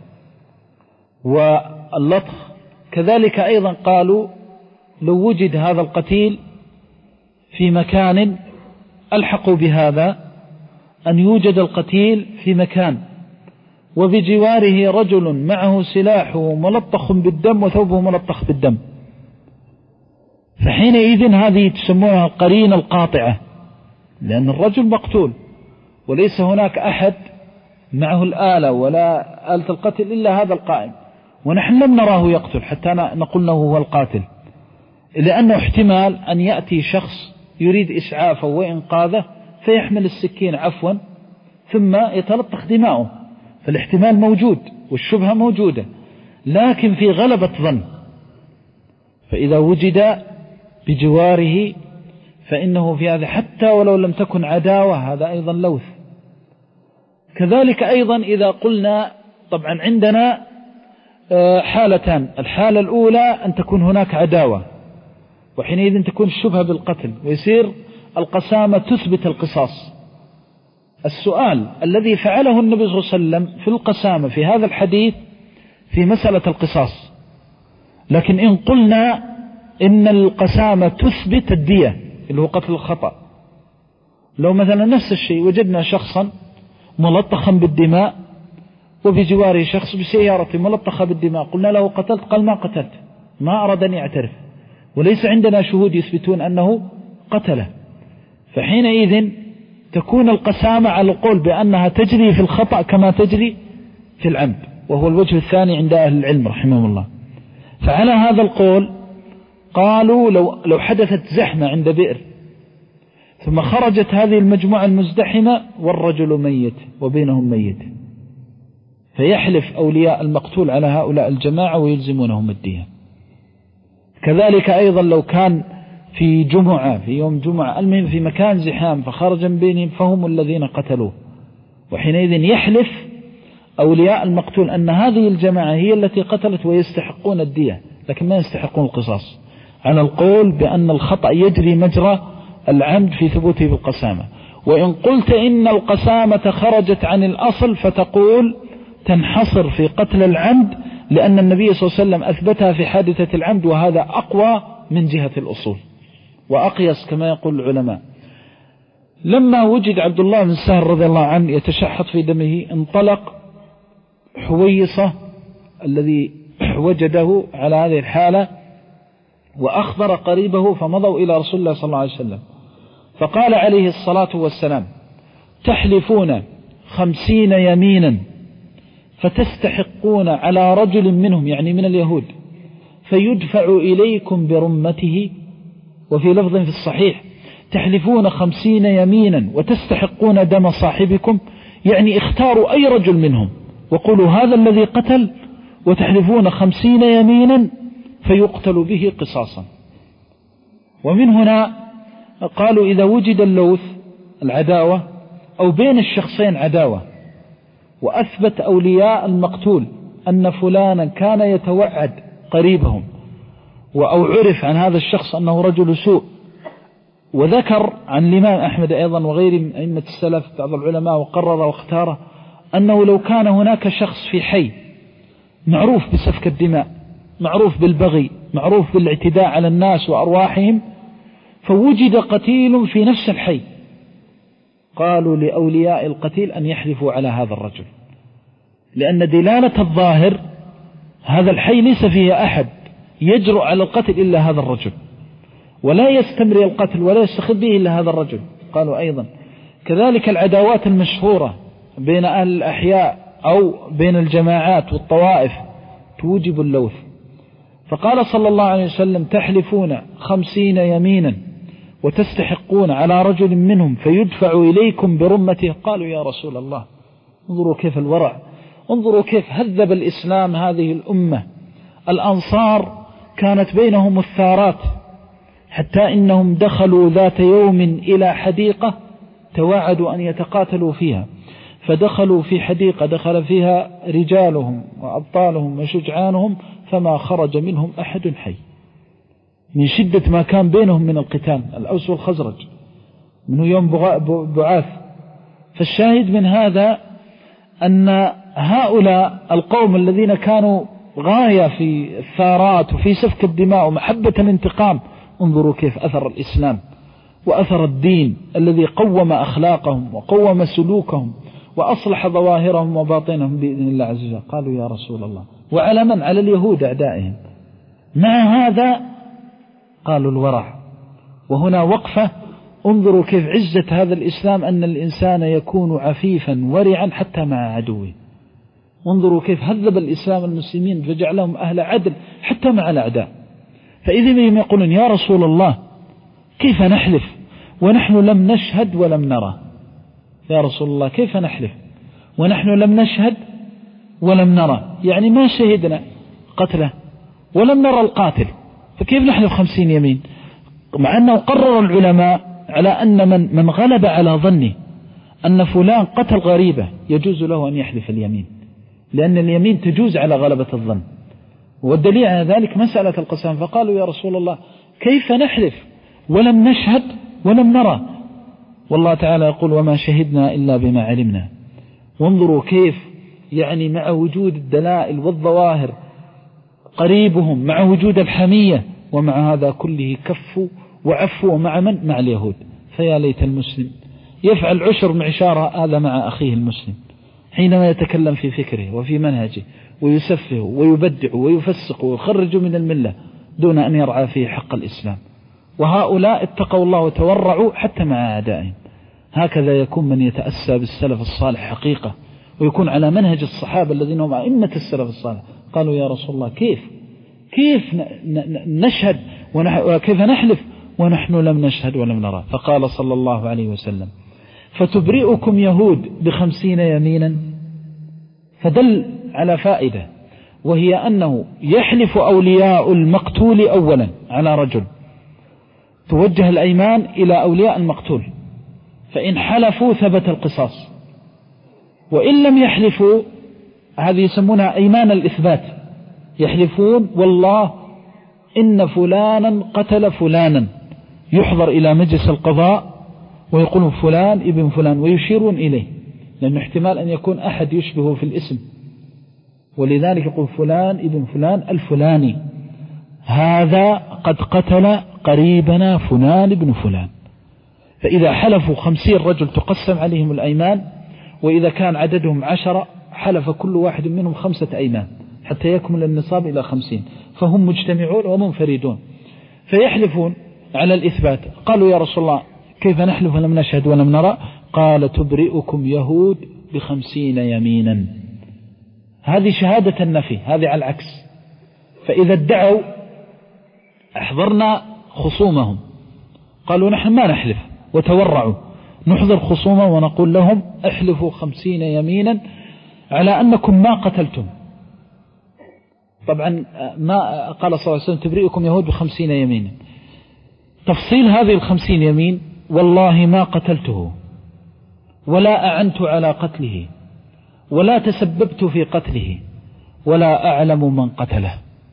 واللطخ. كذلك أيضا قالوا لو وجد هذا القتيل في مكان، ألحقوا بهذا أن يوجد القتيل في مكان وبجواره رجل معه سلاحه ملطخ بالدم وثوبه ملطخ بالدم، فحينئذ هذه تسمونها القرينة القاطعة، لأن الرجل مقتول وليس هناك أحد معه الآلة ولا آلة القتل إلا هذا القائم، ونحن لم نراه يقتل حتى نقول له هو القاتل، لأنه احتمال أن يأتي شخص يريد إسعافه وإنقاذه فيحمل السكين عفوا ثم يتلطخ دماؤه، فالاحتمال موجود والشبهة موجودة، لكن في غلبة ظن، فإذا وجد بجواره فإنه في هذا حتى ولو لم تكن عداوة هذا أيضا لوث. كذلك أيضا إذا قلنا طبعا عندنا حالتان، الحالة الأولى أن تكون هناك عداوة وحينئذ تكون الشبهة بالقتل ويصير القسامة تثبت القصاص. السؤال الذي فعله النبي صلى الله عليه وسلم في القسامة في هذا الحديث في مسألة القصاص، لكن إن قلنا إن القسامة تثبت الدية اللي هو قتل الخطأ، لو مثلا نفس الشيء وجدنا شخصا ملطخا بالدماء وبجواره شخص بسيارة ملطخة بالدماء، قلنا له قتلت؟ قال ما قتلت، ما أراد أن يعترف، وليس عندنا شهود يثبتون أنه قتله، فحينئذ تكون القسامة على القول بأنها تجري في الخطأ كما تجري في العمد، وهو الوجه الثاني عند أهل العلم رحمهم الله. فعلى هذا القول قالوا لو, لو حدثت زحمة عند بئر ثم خرجت هذه المجموعة المزدحمة والرجل ميت وبينهم ميت، فيحلف أولياء المقتول على هؤلاء الجماعة ويلزمونهم الدية. كذلك أيضا لو كان في جمعة في يوم جمعة المهم في مكان زحام فخرج من بينهم فهم الذين قتلوه، وحينئذ يحلف أولياء المقتول أن هذه الجماعة هي التي قتلت ويستحقون الدية لكن ما يستحقون القصاص، على القول بأن الخطأ يجري مجرى العمد في ثبوته بالقسامة. وإن قلت إن القسامة خرجت عن الأصل فتقول تنحصر في قتل العمد، لأن النبي صلى الله عليه وسلم أثبتها في حادثة العمد، وهذا أقوى من جهة الأصول وأقيس كما يقول العلماء. لما وجد عبد الله بن سهل رضي الله عنه يتشحط في دمه، انطلق حويصة الذي وجده على هذه الحالة وأخبر قريبه، فمضوا إلى رسول الله صلى الله عليه وسلم فقال عليه الصلاة والسلام تحلفون خمسين يمينا فتستحقون على رجل منهم يعني من اليهود فيدفع إليكم برمته، وفي لفظ في الصحيح تحلفون خمسين يمينا وتستحقون دم صاحبكم، يعني اختاروا أي رجل منهم وقولوا هذا الذي قتل، وتحلفون خمسين يمينا فيقتل به قصاصا. ومن هنا قالوا إذا وجد اللوث العداوة أو بين الشخصين عداوة وأثبت أولياء المقتول أن فلانا كان يتوعد قريبهم أو عرف عن هذا الشخص أنه رجل سوء، وذكر عن الإمام أحمد أيضا وغير من أئمة السلف بعض العلماء وقرر واختار أنه لو كان هناك شخص في حي معروف بسفك الدماء، معروف بالبغي، معروف بالاعتداء على الناس وأرواحهم، فوجد قتيل في نفس الحي، قالوا لأولياء القتيل أن يحلفوا على هذا الرجل، لأن دلالة الظاهر هذا الحي ليس فيه أحد يجرؤ على القتل إلا هذا الرجل، ولا يستمر القتل ولا يستخذ به إلا هذا الرجل. قالوا أيضا كذلك العداوات المشهورة بين أهل الأحياء أو بين الجماعات والطوائف توجب اللوث. فقال صلى الله عليه وسلم تحلفون خمسين يمينا وتستحقون على رجل منهم فيدفع إليكم برمته. قالوا يا رسول الله انظروا كيف الورع، انظروا كيف هذب الإسلام هذه الأمة. الأنصار كانت بينهم الثارات حتى إنهم دخلوا ذات يوم إلى حديقة توعدوا أن يتقاتلوا فيها، فدخلوا في حديقة دخل فيها رجالهم وأبطالهم وشجعانهم فما خرج منهم أحد حي من شدة ما كان بينهم من القتال، الأوس والخزرج منه يوم بعاث. فالشاهد من هذا أن هؤلاء القوم الذين كانوا غاية في الثارات وفي سفك الدماء ومحبة الانتقام، انظروا كيف أثر الإسلام وأثر الدين الذي قوم أخلاقهم وقوم سلوكهم وأصلح ظواهرهم وباطنهم بإذن الله عز وجل. قالوا يا رسول الله وعلى من؟ على اليهود أعدائهم. مع هذا قالوا الورع. وهنا وقفة، انظروا كيف عزة هذا الإسلام أن الإنسان يكون عفيفا ورعا حتى مع عدوه. انظروا كيف هذب الإسلام المسلمين فجعلهم أهل عدل حتى مع الأعداء. فإذا بهم يقولون يا رسول الله كيف نحلف ونحن لم نشهد ولم نرى. يا رسول الله كيف نحلف ونحن لم نشهد ولم نرى؟ يعني ما شهدنا قتله ولم نرى القاتل، فكيف نحلف خمسين يمين؟ مع أنه قرر العلماء على أن من, من غلب على ظنه أن فلان قتل غريبة يجوز له أن يحلف اليمين، لأن اليمين تجوز على غلبة الظن. والدليل على ذلك مسألة القسام، فقالوا يا رسول الله كيف نحلف ولم نشهد ولم نرى؟ والله تعالى يقول وما شهدنا إلا بما علمنا. وانظروا كيف يعني مع وجود الدلائل والظواهر قريبهم، مع وجود الحمية، ومع هذا كله كفوا وعفوا. مع من؟ مع اليهود. فيا ليت المسلم يفعل عشر معشار هذا مع أخيه المسلم حينما يتكلم في فكره وفي منهجه ويسفه ويبدع ويفسق ويخرج من الملة دون أن يرعى فيه حق الإسلام. وهؤلاء اتقوا الله وتورعوا حتى مع أعدائهم. هكذا يكون من يتأسى بالسلف الصالح حقيقة، ويكون على منهج الصحابة الذين هم أئمة السلف الصالح. قالوا يا رسول الله كيف كيف نشهد وكيف نحلف ونحن لم نشهد ولم نرى؟ فقال صلى الله عليه وسلم فتبرئكم يهود بخمسين يمينا. فدل على فائدة، وهي أنه يحلف أولياء المقتول أولا على رجل، توجه الأيمان إلى أولياء المقتول، فإن حلفوا ثبت القصاص، وإن لم يحلفوا هذه يسمونها أيمان الإثبات، يحلفون والله إن فلانا قتل فلانا، يحضر إلى مجلس القضاء ويقولون فلان ابن فلان ويشيرون إليه، لأنه احتمال أن يكون أحد يشبهه في الاسم، ولذلك يقول فلان ابن فلان الفلاني هذا قد قتل قريبنا فلان ابن فلان. فإذا حلفوا خمسين رجل تقسم عليهم الأيمان، وإذا كان عددهم عشرة حلف كل واحد منهم خمسة أيمان حتى يكمل النصاب إلى خمسين، فهم مجتمعون ومنفردون فيحلفون على الإثبات. قالوا يا رسول الله كيف نحلف ولم نشهد ولم نرى؟ قال تبرئكم يهود بخمسين يمينا. هذه شهادة النفي، هذه على العكس. فإذا ادعوا أحضرنا خصومهم، قالوا نحن ما نحلف، وتورعوا، نحضر خصومهم ونقول لهم احلفوا خمسين يمينا على أنكم ما قتلتم. طبعا ما قال صلى الله عليه وسلم تبرئكم يهود بخمسين يمينا، تفصيل هذه الخمسين يمين والله ما قتلته ولا أعنت على قتله ولا تسببت في قتله ولا أعلم من قتله.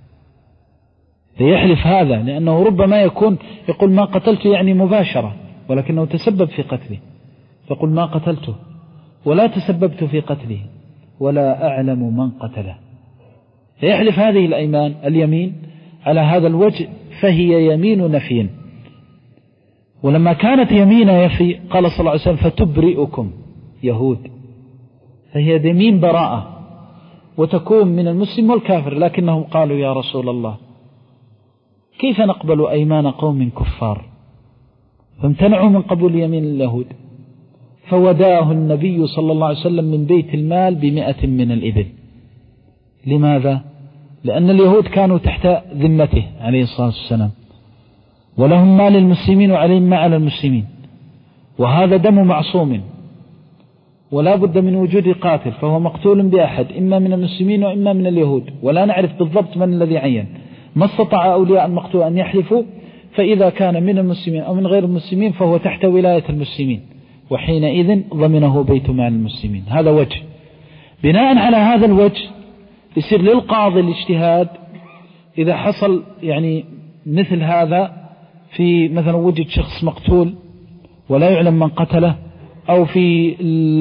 ليحلف هذا لأنه ربما يكون يقول ما قتلته يعني مباشرة، ولكنه تسبب في قتله، فقل ما قتلته ولا تسببت في قتله ولا أعلم من قتله. فيحلف هذه الأيمان اليمين على هذا الوجه فهي يمين نفي. ولما كانت يمين يفي قال صلى الله عليه وسلم فتبرئكم يهود، فهي يمين براءة وتكون من المسلم والكافر. لكنهم قالوا يا رسول الله كيف نقبل أيمان قوم كفار؟ فامتنعوا من قبول يمين اليهود، فوداه النبي صلى الله عليه وسلم من بيت المال بمئة من الإبل. لماذا؟ لأن اليهود كانوا تحت ذمته عليه الصلاة والسلام، ولهم ما للمسلمين وعليهم ما على المسلمين، وهذا دم معصوم ولا بد من وجود قاتل، فهو مقتول بأحد إما من المسلمين وإما من اليهود، ولا نعرف بالضبط من الذي عين. ما استطاع أولياء المقتول أن يحلفوا، فإذا كان من المسلمين أو من غير المسلمين فهو تحت ولاية المسلمين، وحينئذ ضمنه بيت مال المسلمين. هذا وجه. بناء على هذا الوجه يصير للقاضي الاجتهاد إذا حصل يعني مثل هذا، في مثلا وجد شخص مقتول ولا يعلم من قتله، أو في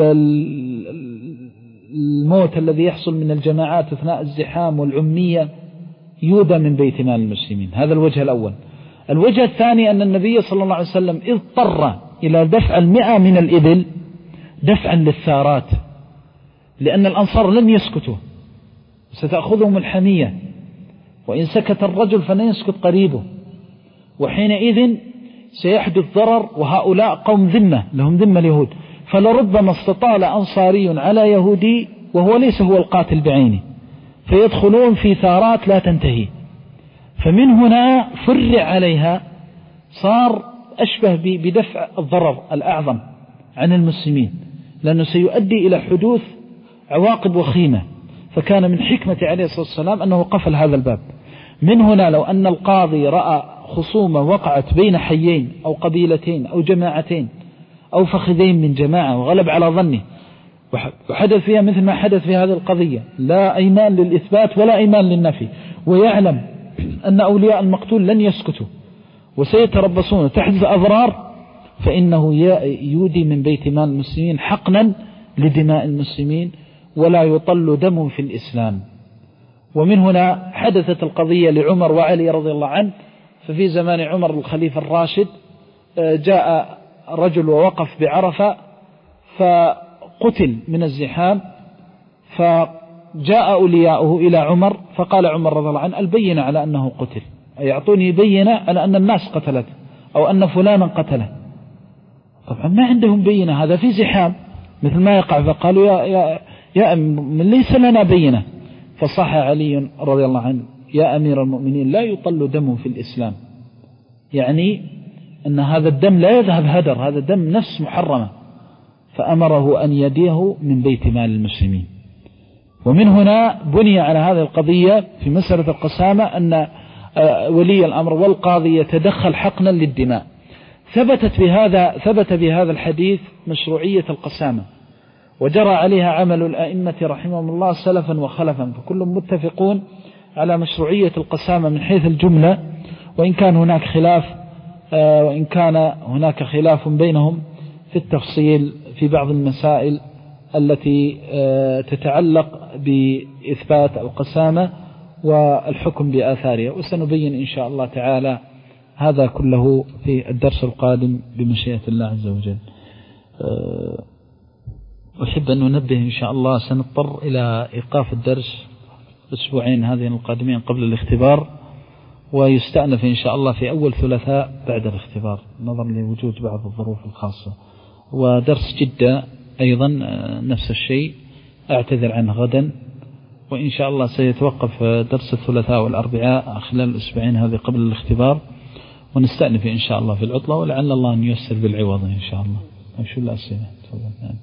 الموت الذي يحصل من الجماعات أثناء الزحام والعمية، يودى من بيت مال المسلمين. هذا الوجه الأول. الوجه الثاني أن النبي صلى الله عليه وسلم اضطر إلى دفع المئة من الإبل دفعا للثارات، لأن الأنصار لن يسكتوا، ستأخذهم الحمية، وإن سكت الرجل فلن يسكت قريبه، وحينئذ سيحدث ضرر، وهؤلاء قوم ذمة لهم ذمة اليهود، فلربما استطال أنصاري على يهودي وهو ليس هو القاتل بعينه، فيدخلون في ثارات لا تنتهي. فمن هنا فرع عليها، صار أشبه بدفع الضرر الأعظم عن المسلمين، لأنه سيؤدي إلى حدوث عواقب وخيمة، فكان من حكمة عليه الصلاة والسلام أنه قفل هذا الباب. من هنا لو أن القاضي رأى خصومة وقعت بين حيين أو قبيلتين أو جماعتين أو فخذين من جماعة وغلب على ظنه وحدث فيها مثل ما حدث في هذه القضية، لا أيمان للإثبات ولا أيمان للنفي، ويعلم أن أولياء المقتول لن يسكتوا وسيتربصون تحدث أضرار، فإنه يودي من بيت مال المسلمين حقنا لدماء المسلمين ولا يطل دم في الإسلام. ومن هنا حدثت القضية لعمر وعلي رضي الله عنه. ففي زمان عمر الخليفة الراشد جاء رجل ووقف بعرفة فقتل من الزحام، فجاء أولياؤه إلى عمر فقال عمر رضي الله عنه البينة على أنه قتل، أي أعطوني بينة على أن الناس قتلته أو أن فلانا قتله. طبعا ما عندهم بينة، هذا في زحام مثل ما يقع، فقالوا يا, يا, يا ليس لنا بينة. فصح علي رضي الله عنه يا أمير المؤمنين لا يطل دم في الإسلام، يعني أن هذا الدم لا يذهب هدر، هذا دم نفس محرمة، فأمره أن يديه من بيت مال المسلمين. ومن هنا بني على هذه القضية في مسألة القسامة أن ولي الأمر والقاضي يتدخل حقنا للدماء. ثبتت بهذا ثبت بهذا الحديث مشروعية القسامة، وجرى عليها عمل الأئمة رحمهم الله سلفا وخلفا، فكلهم متفقون على مشروعية القسامة من حيث الجملة، وإن كان هناك خلاف وإن كان هناك خلاف بينهم في التفصيل في بعض المسائل التي تتعلق بإثبات القسامة والحكم بآثارها، وسنبين إن شاء الله تعالى هذا كله في الدرس القادم بمشيئة الله عز وجل. أحب أن ننبه إن شاء الله سنضطر إلى إيقاف الدرس أسبوعين هذين القادمين قبل الاختبار، ويستأنف إن شاء الله في أول ثلاثاء بعد الاختبار نظرا لوجود بعض الظروف الخاصة. ودرس جدة أيضا نفس الشيء أعتذر عنه غدا، وإن شاء الله سيتوقف درس الثلاثاء والأربعاء خلال الأسبوعين هذه قبل الاختبار، ونستأنف إن شاء الله في العطلة، ولعل الله أن ييسر بالعوض إن شاء الله. شو الأسئلة؟ تفضل.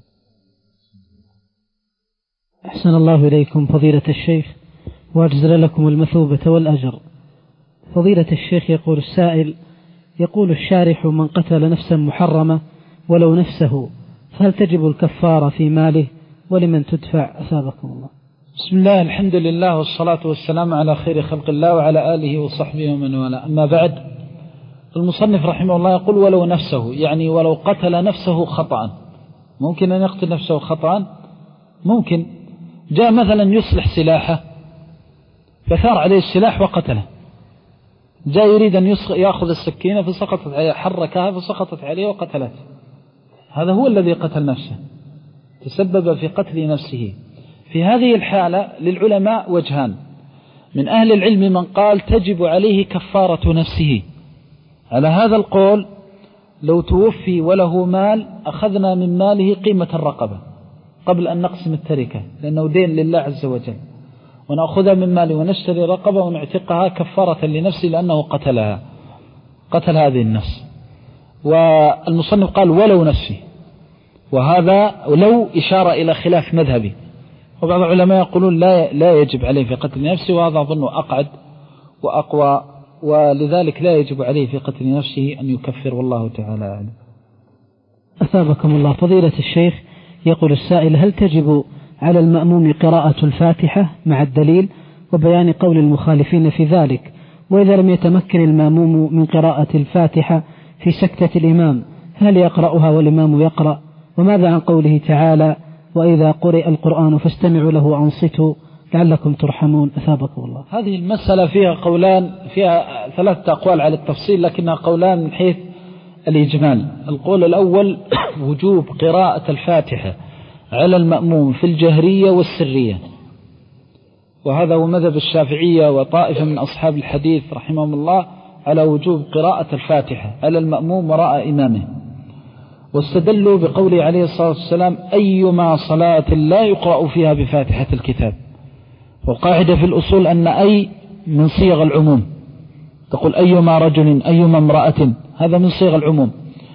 أحسن الله إليكم فضيلة الشيخ وأجزل لكم المثوبة والأجر. فضيلة الشيخ يقول السائل: يقول الشارح من قتل نفسا محرمة ولو نفسه فهل تجب الكفارة في ماله ولمن تدفع؟ أثابكم الله. بسم الله، الحمد لله والصلاة والسلام على خير خلق الله وعلى آله وصحبه ومن والاه. أما بعد، المصنف رحمه الله يقول ولو نفسه، يعني ولو قتل نفسه خطأ. ممكن أن يقتل نفسه خطأ؟ ممكن. جاء مثلا يصلح سلاحه فثار عليه السلاح وقتله، جاء يريد أن يأخذ السكينة فسقطت عليه، حركها فسقطت عليه وقتلته، هذا هو الذي قتل نفسه، تسبب في قتل نفسه. في هذه الحالة للعلماء وجهان: من أهل العلم من قال تجب عليه كفارة نفسه، على هذا القول لو توفي وله مال أخذنا من ماله قيمة الرقبة قبل أن نقسم التركة، لأنه دين لله عز وجل، ونأخذها من ماله ونشتري رقبة ونعتقها كفارة لنفسه لأنه قتلها، قتل هذه النفس. والمصنف قال ولو نفسه، وهذا لو إشارة إلى خلاف مذهبي، وبعض العلماء يقولون لا لا يجب عليه في قتل نفسه، وهذا أظنه أقعد وأقوى، ولذلك لا يجب عليه في قتل نفسه أن يكفر، والله تعالى أعلم. أثابكم الله. فضيلة الشيخ يقول السائل: هل تجب على المأموم قراءة الفاتحة مع الدليل وبيان قول المخالفين في ذلك؟ وإذا لم يتمكن المأموم من قراءة الفاتحة في سكتة الإمام هل يقرأها والإمام يقرأ؟ وماذا عن قوله تعالى: وإذا قرئ القرآن فاستمعوا له وأنصتوا لعلكم ترحمون؟ أثابكم الله. هذه المسألة فيها قولان، فيها ثلاثة أقوال على التفصيل، لكنها قولان من حيث الإجمال. القول الأول وجوب قراءة الفاتحة على المأموم في الجهرية والسرية، وهذا هو مذهب الشافعية وطائفة من أصحاب الحديث رحمهم الله على وجوب قراءة الفاتحة على المأموم وراء إمامه، واستدلوا بقوله عليه الصلاة والسلام: أيما صلاة لا يقرأ فيها بفاتحة الكتاب. والقاعدة في الأصول أن أي من صيغ العموم، تقول أيما رجل أيما امرأة، هذا من صيغ العموم.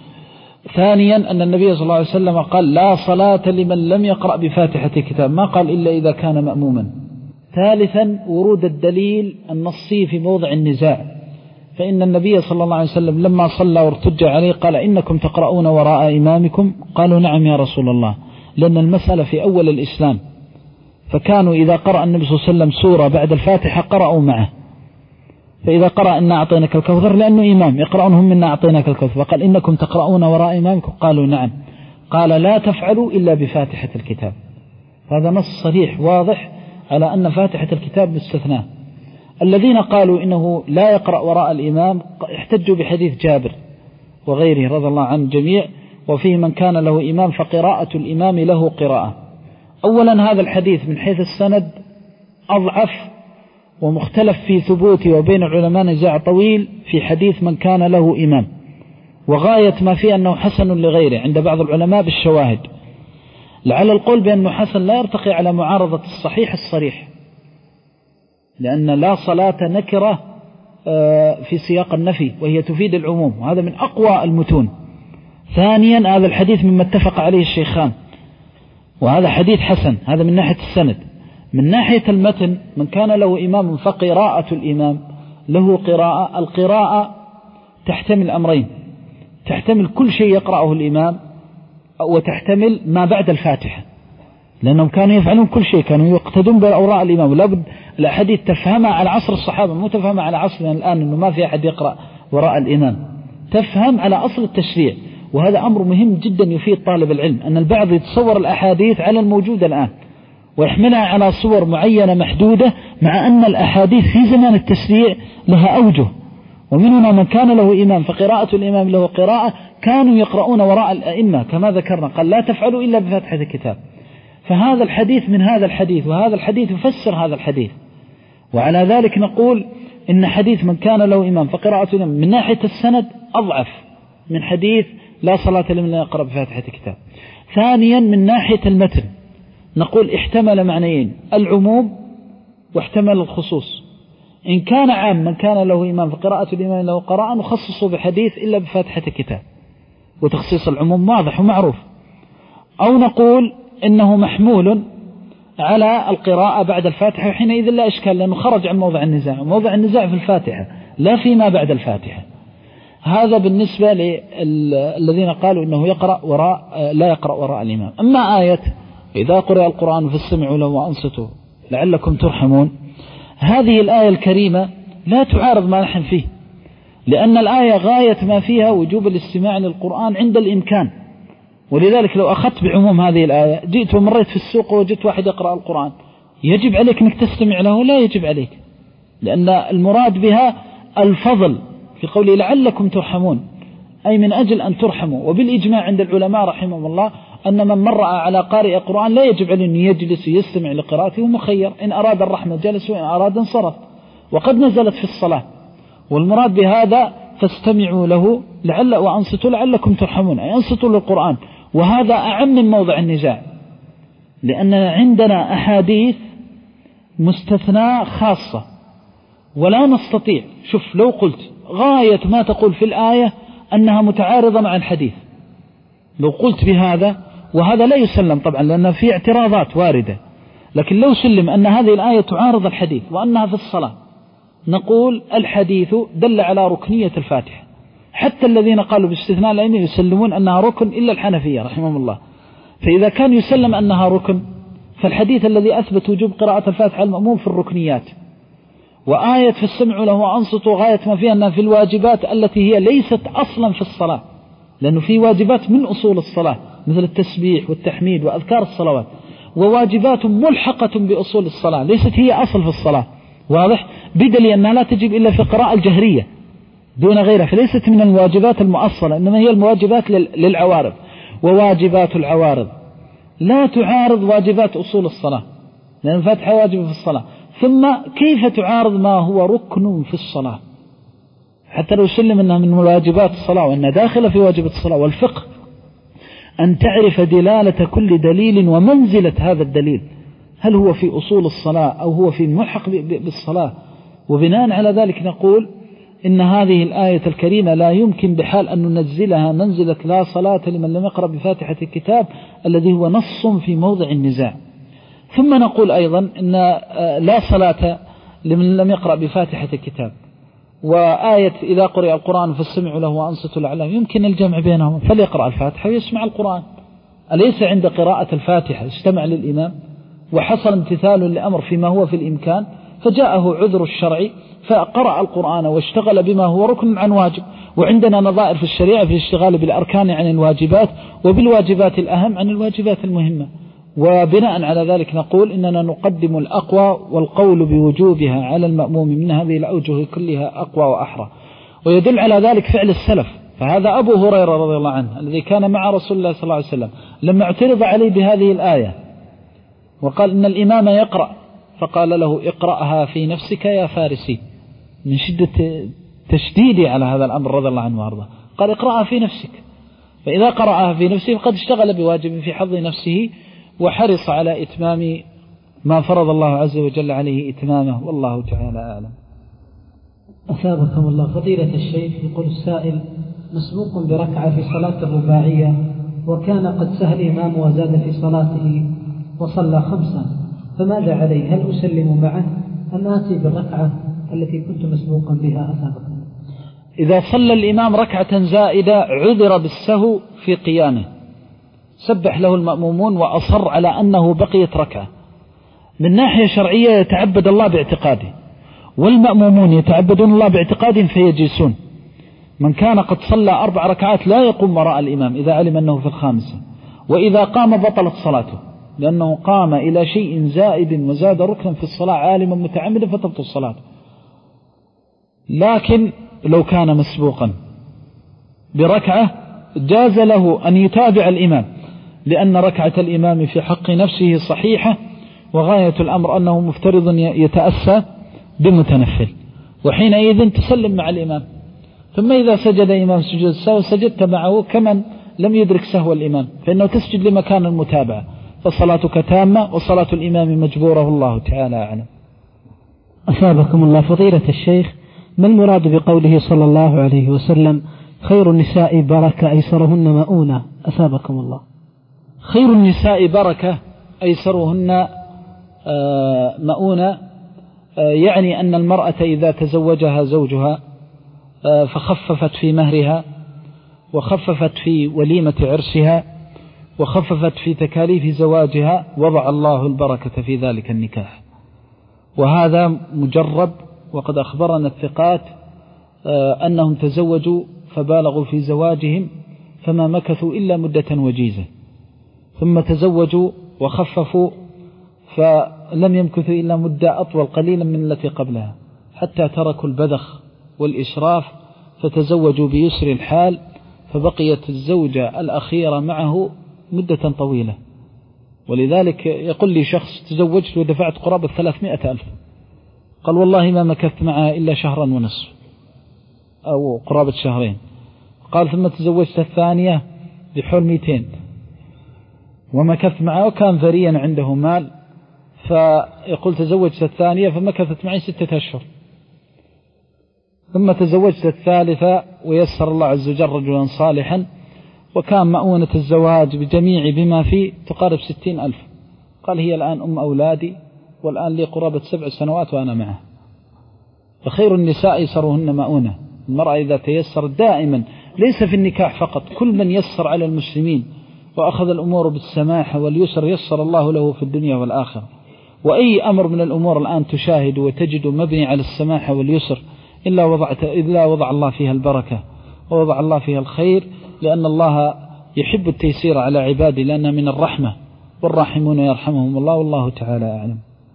ثانيا أن النبي صلى الله عليه وسلم قال لا صلاة لمن لم يقرأ بفاتحة الكتاب، ما قال إلا إذا كان مأموما. ثالثا ورود الدليل النصي في موضع النزاع، فإن النبي صلى الله عليه وسلم لما صلى وارتج عليه قال إنكم تقرؤون وراء إمامكم، قالوا نعم يا رسول الله، لأن المسألة في أول الإسلام، فكانوا إذا قرأ النبي صلى الله عليه وسلم سورة بعد الفاتحة قرأوا معه، فإذا قرأ إنا أعطيناك الكوثر لأنه إمام يقرأونهم منا أعطيناك الكوثر، وقال إنكم تقرؤون وراء إمامكم، قالوا نعم، قال لا تفعلوا إلا بفاتحة الكتاب. هذا نص صريح واضح على أن فاتحة الكتاب مستثناء. الذين قالوا إنه لا يقرأ وراء الإمام احتجوا بحديث جابر وغيره رضي الله عن الجميع، وفيه من كان له إمام فقراءة الإمام له قراءة. أولا هذا الحديث من حيث السند أضعف ومختلف في ثبوته، وبين العلماء نزاع طويل في حديث من كان له إمام، وغاية ما فيه أنه حسن لغيره عند بعض العلماء بالشواهد، لعل القول بأنه حسن لا يرتقي على معارضة الصحيح الصريح، لأن لا صلاة نكرة في سياق النفي وهي تفيد العموم، وهذا من أقوى المتون. ثانيا هذا الحديث مما اتفق عليه الشيخان، وهذا حديث حسن، هذا من ناحية السند. من ناحية المتن من كان له إمام فقراءة الإمام له قراءة، القراءة تحتمل أمرين، تحتمل كل شيء يقرأه الإمام وتحتمل ما بعد الفاتحة، لأنهم كانوا يفعلون كل شيء، كانوا يقتدون بأوراء الإمام، ولابد الأحاديث تفهمها على عصر الصحابة، مو تفهمها على عصرنا الآن أنه ما في أحد يقرأ وراء الإمام، تفهم على أصل التشريع. وهذا أمر مهم جدا يفيد طالب العلم، أن البعض يتصور الأحاديث على الموجود الآن ويحملها على صور معينة محدودة، مع أن الأحاديث في زمان التشريع لها أوجه. ومن هنا من كان له إمام فقراءة الإمام له قراءة، كانوا يقرؤون وراء الأئمة كما ذكرنا، قال لا تفعلوا إلا بفاتحة الكتاب. فهذا الحديث من هذا الحديث، وهذا الحديث يفسر هذا الحديث. وعلى ذلك نقول إن حديث من كان له إمام فقراءة الإمام من ناحية السند أضعف من حديث لا صلاة لمن لا يقرأ بفاتحة الكتاب. ثانيا من ناحية المتن نقول احتمل معنيين، العموم واحتمل الخصوص. إن كان عام من كان له إمام فقراءة الإمام له قراءة نخصصه بحديث إلا بفاتحة الكتاب، وتخصيص العموم واضح ومعروف. أو نقول إنه محمول على القراءة بعد الفاتحة، وحينئذ لا إشكال لأنه خرج عن موضع النزاع، موضع النزاع في الفاتحة لا فيما بعد الفاتحة. هذا بالنسبة للذين قالوا إنه يقرأ وراء لا يقرأ وراء الإمام. أما آية إذا قرأ القرآن فاستمعوا له وأنصتوا لعلكم ترحمون، هذه الآية الكريمة لا تعارض ما نحن فيه، لأن الآية غاية ما فيها وجوب الاستماع للقرآن عند الإمكان. ولذلك لو أخذت بعموم هذه الآية، جئت ومريت في السوق ووجدت واحد يقرأ القرآن، يجب عليك أنك تستمع له؟ لا يجب عليك، لأن المراد بها الفضل في قوله لعلكم ترحمون، أي من أجل أن ترحموا. وبالإجماع عند العلماء رحمهم الله أن من مر على قارئ قرآن لا يجب عليه أن يجلس يستمع لقراءته، مخير، إن أراد الرحمة جلس وإن أراد انصرف، وقد نزلت في الصلاة. والمراد بهذا فاستمعوا له لعل وأنصتوا لعلكم ترحمون، أي أنصتوا للقرآن. وهذا أعم من موضع النزاع، لأن عندنا أحاديث مستثناء خاصة ولا نستطيع. شوف لو قلت غاية ما تقول في الآية أنها متعارضة مع الحديث، لو قلت بهذا، وهذا لا يسلم طبعا لأن في اعتراضات واردة، لكن لو سلم أن هذه الآية تعارض الحديث وأنها في الصلاة، نقول الحديث دل على ركنية الفاتحة. حتى الذين قالوا باستثناء الأئمة يسلمون أنها ركن إلا الحنفية رحمهم الله. فإذا كان يسلم أنها ركن، فالحديث الذي أثبت وجوب قراءة الفاتحة المأموم في الركنيات. وآية فاستمعوا له وأنصتوا غاية ما فيها أنها في الواجبات التي هي ليست أصلا في الصلاة، لأنه في واجبات من أصول الصلاة مثل التسبيح والتحميد وأذكار الصلوات، وواجبات ملحقة بأصول الصلاة ليست هي أصل في الصلاة، واضح؟ بدليل أنها لا تجب إلا في القراءة الجهرية دون غيرها، فليست من الواجبات المؤصلة، إنما هي المواجبات للعوارض. وواجبات العوارض لا تعارض واجبات أصول الصلاة، لأن الفاتحة واجب في الصلاة. ثم كيف تعارض ما هو ركن في الصلاة؟ حتى لو سلم أنها من واجبات الصلاة وأنها داخلة في واجبات الصلاة. والفقه أن تعرف دلالة كل دليل ومنزلة هذا الدليل، هل هو في أصول الصلاة أو هو في ملحق بالصلاة. وبناء على ذلك نقول إن هذه الآية الكريمة لا يمكن بحال أن ننزلها منزلة لا صلاة لمن لم يقرأ بفاتحة الكتاب الذي هو نص في موضع النزاع. ثم نقول أيضا إن لا صلاة لمن لم يقرأ بفاتحة الكتاب وآية إذا قرأ القرآن فاستمعوا له وأنصتوا لعلهم، يمكن الجمع بينهم، فليقرأ الفاتحة ويسمع القرآن. أليس عند قراءة الفاتحة استمع للإمام وحصل امتثال لأمر فيما هو في الإمكان، فجاءه عذر الشرعي فقرأ القرآن واشتغل بما هو ركن عن واجب. وعندنا نظائر في الشريعة في الاشتغال بالأركان عن الواجبات وبالواجبات الأهم عن الواجبات المهمة. وبناء على ذلك نقول إننا نقدم الأقوى، والقول بوجوبها على المأموم من هذه الأوجه كلها أقوى وأحرى. ويدل على ذلك فعل السلف، فهذا أبو هريرة رضي الله عنه الذي كان مع رسول الله صلى الله عليه وسلم لما اعترض عليه بهذه الآية وقال إن الإمام يقرأ، فقال له اقرأها في نفسك يا فارسي، من شدة تشديدي على هذا الأمر رضي الله عنه وارضاه، قال اقرأها في نفسك. فإذا قرأها في نفسه فقد اشتغل بواجب في حظ نفسه وحرص على إتمام ما فرض الله عز وجل عليه إتمامه، والله تعالى أعلم. أثابكم الله فضيلة الشيخ. يقول السائل: مسبوق بركعة في صلاة الرباعية وكان قد سهى الإمام وزاد في صلاته وصلى خمسا، فماذا عليه؟ هل أسلم معه أم آتي بالركعة التي كنت مسبوقا بها؟ أثابكم. إذا صلى الإمام ركعة زائدة عذر بالسهو في قيامه، سبح له المأمومون وأصر على أنه بقيت ركعة. من ناحية شرعية يتعبد الله باعتقاده، والمأمومون يتعبدون الله باعتقادهم فيجلسون. من كان قد صلى أربع ركعات لا يقوم وراء الإمام إذا علم أنه في الخامسة، وإذا قام بطلت صلاته، لأنه قام إلى شيء زائد وزاد ركنا في الصلاة عالما متعمدا فتبطل الصلاة. لكن لو كان مسبوقا بركعة جاز له أن يتابع الإمام، لأن ركعة الإمام في حق نفسه صحيحة، وغاية الأمر أنه مفترض يتأسى بمتنفل، وحينئذ تسلم مع الإمام. ثم إذا سجد إمام سجود السهو سجدت معه كمن لم يدرك سهو الإمام، فإنه تسجد لمكان المتابعة، فصلاتك تامة وصلاة الإمام مجبورة، الله تعالى أعلم. أثابكم الله فضيلة الشيخ. ما المراد بقوله صلى الله عليه وسلم: خير النساء بركة أيسرهن مؤونة؟ أثابكم الله. خير النساء بركة أيسرهن مؤونة، يعني أن المرأة إذا تزوجها زوجها فخففت في مهرها وخففت في وليمة عرسها وخففت في تكاليف زواجها، وضع الله البركة في ذلك النكاح. وهذا مجرب، وقد أخبرنا الثقات أنهم تزوجوا فبالغوا في زواجهم فما مكثوا إلا مدة وجيزة، ثم تزوجوا وخففوا فلم يمكثوا إلا مدة أطول قليلا من التي قبلها، حتى تركوا البذخ والإسراف فتزوجوا بيسر الحال، فبقيت الزوجة الأخيرة معه مدة طويلة. ولذلك يقول لي شخص: تزوجت ودفعت قرابة ثلاثمائة ألف، قال: والله ما مكثت معها إلا شهرا ونصف أو قرابة شهرين. قال: ثم تزوجت الثانية بحول مئتين ومكثت معها، وكان ثريا عنده مال، فيقول: تزوجت الثانية فمكثت معي ستة أشهر، ثم تزوجت الثالثة ويسر الله عز وجل رجلا صالحا، وكان مؤونة الزواج بجميع بما فيه تقارب ستين ألف. قال: هي الآن أم أولادي، والآن لي قرابة سبع سنوات وأنا معه. فخير النساء يسرهن مؤونة. المرأة إذا تيسر دائما، ليس في النكاح فقط، كل من يسر على المسلمين وأخذ الأمور بالسماحة واليسر يسر الله له في الدنيا والآخرة. وأي أمر من الأمور الآن تشاهد وتجد مبني على السماحة واليسر إلا وضعت إلا وضع الله فيها البركة ووضع الله فيها الخير، لأن الله يحب التيسير على عباده، لأنها من الرحمة، والراحمون يرحمهم الله، والله تعالى أعلم.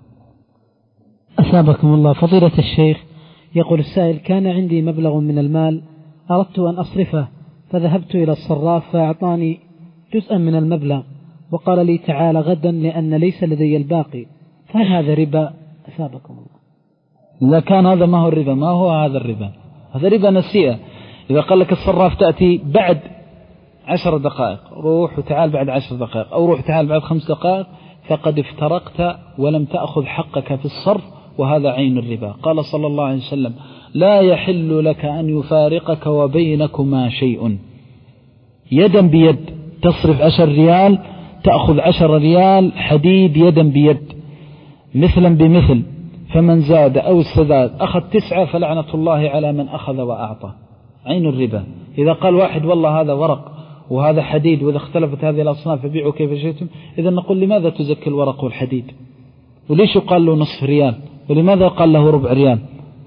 أثابكم الله فضيلة الشيخ. يقول السائل: كان عندي مبلغ من المال أردت أن أصرفه، فذهبت إلى الصراف فأعطاني جزءا من المبلغ وقال لي: تعال غدا لأن ليس لدي الباقي، فهل هذا ربا؟ أثابكم الله. إذا كان هذا ما هو الربا، ما هو هذا الربا، هذا ربا نسيئة. إذا قال لك الصراف تأتي بعد عشر دقائق، روح وتعال بعد عشر دقائق، أو روح تعال بعد خمس دقائق، فقد افترقت ولم تأخذ حقك في الصرف، وهذا عين الربا. قال صلى الله عليه وسلم: لا يحل لك أن يفارقك وبينكما شيء. يدا بيد تصرف عشر ريال تأخذ عشر ريال حديد يدا بيد مثلا بمثل، فمن زاد أو استزاد أخذ تسعة فلعنة الله على من أخذ وأعطى. عين الربا. إذا قال واحد والله هذا ورق وهذا حديد وإذا اختلفت هذه الأصناف فبيعوا كيف شئتم، إذا نقول لماذا تزكي الورق والحديد؟ وليش قال له نصف ريال؟ ولماذا قال له ربع ريال؟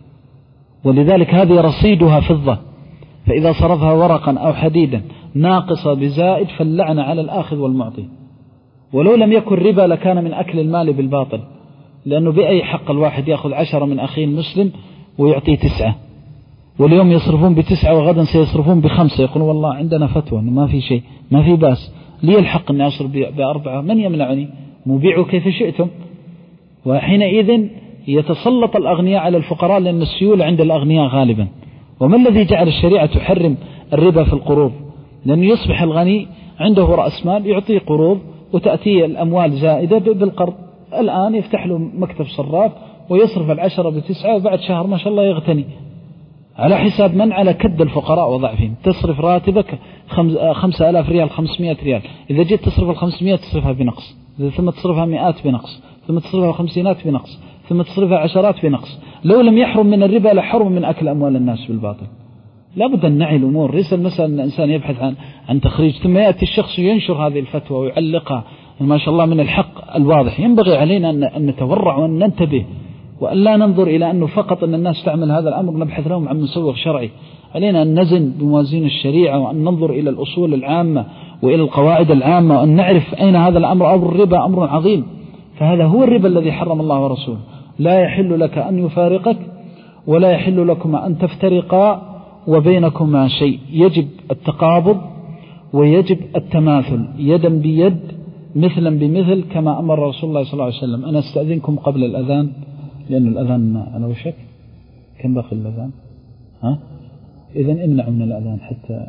ولذلك هذه رصيدها فضة، فإذا صرفها ورقا أو حديدا ناقصة بزائد فاللعنة على الآخذ والمعطي. ولو لم يكن ربا لكان من أكل المال بالباطل، لأنه بأي حق الواحد يأخذ عشرة من أخيه المسلم ويعطيه تسعة، واليوم يصرفون بتسعة وغدا سيصرفون بخمسة، يقولون والله عندنا فتوى أنه ما في شيء ما في باس، لي الحق أني أصرف بأربعة، من يمنعني؟ مبيعوا كيف شئتم. وحينئذ يتسلط الأغنياء على الفقراء، لأن السيولة عند الأغنياء غالبا. وما الذي جعل الشريعة تحرم الربا في القروض؟ لأنه يصبح الغني عنده رأس مال يعطيه قروض وتأتيه الأموال زائدة بالقرض. الآن يفتح له مكتب صراف ويصرف العشرة بتسعة وبعد شهر ما شاء الله يغتني، على حساب من؟ على كد الفقراء وضعفهم. تصرف راتبك خمسة آلاف ريال خمسمائة ريال، إذا جيت تصرف الخمسمائة تصرفها بنقص، ثم تصرفها مئات بنقص، ثم تصرفها خمسينات بنقص، ثم تصرفها عشرات بنقص. لو لم يحرم من الربا لحرم من أكل أموال الناس بالباطل. لا بد أن نعي الأمور. ليس المسألة أن الإنسان يبحث عن عن تخريج ثم يأتي الشخص وينشر هذه الفتوى ويعلقها ما شاء الله من الحق الواضح. ينبغي علينا أن نتورع وأن ننتبه، وأن لا ننظر إلى أنه فقط أن الناس تعمل هذا الأمر نبحث لهم عن مسوغ شرعي. علينا أن نزن بموازين الشريعة، وأن ننظر إلى الأصول العامة وإلى القواعد العامة، وأن نعرف أين هذا الأمر. أمر الربا أمر عظيم، فهذا هو الربا الذي حرم الله ورسوله. لا يحل لك أن يفارقك ولا يحل لكما أن تفترقا وبينكما شيء. يجب التقابض ويجب التماثل يدا بيد مثلا بمثل كما أمر رسول الله صلى الله عليه وسلم. أنا استأذنكم قبل الأذان لأن الأذان على وشك. كم باقي الأذان؟ ها؟ إذن امنعوا من الأذان حتى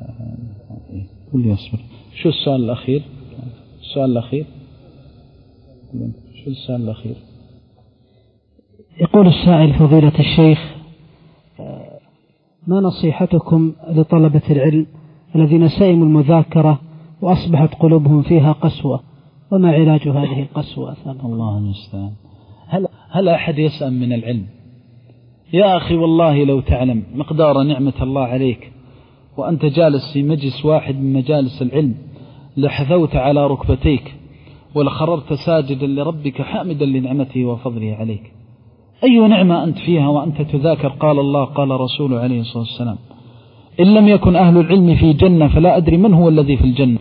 كل يصبر. شو السؤال الأخير؟ السؤال الأخير شو السؤال الأخير؟ يقول السائل فضيلة الشيخ: ما نصيحتكم لطلبة العلم الذين سئموا المذاكرة وأصبحت قلوبهم فيها قسوة، وما علاج هذه القسوة؟ الله المستعان. هل, هل أحد يسأم من العلم؟ يا أخي والله لو تعلم مقدار نعمة الله عليك وأنت جالس في مجلس واحد من مجالس العلم لحثوت على ركبتيك ولخررت ساجدا لربك حامدا لنعمته وفضله عليك. أي نعمة أنت فيها وأنت تذاكر قال الله قال رسوله عليه الصلاة والسلام. إن لم يكن أهل العلم في جنة فلا أدري من هو الذي في الجنة.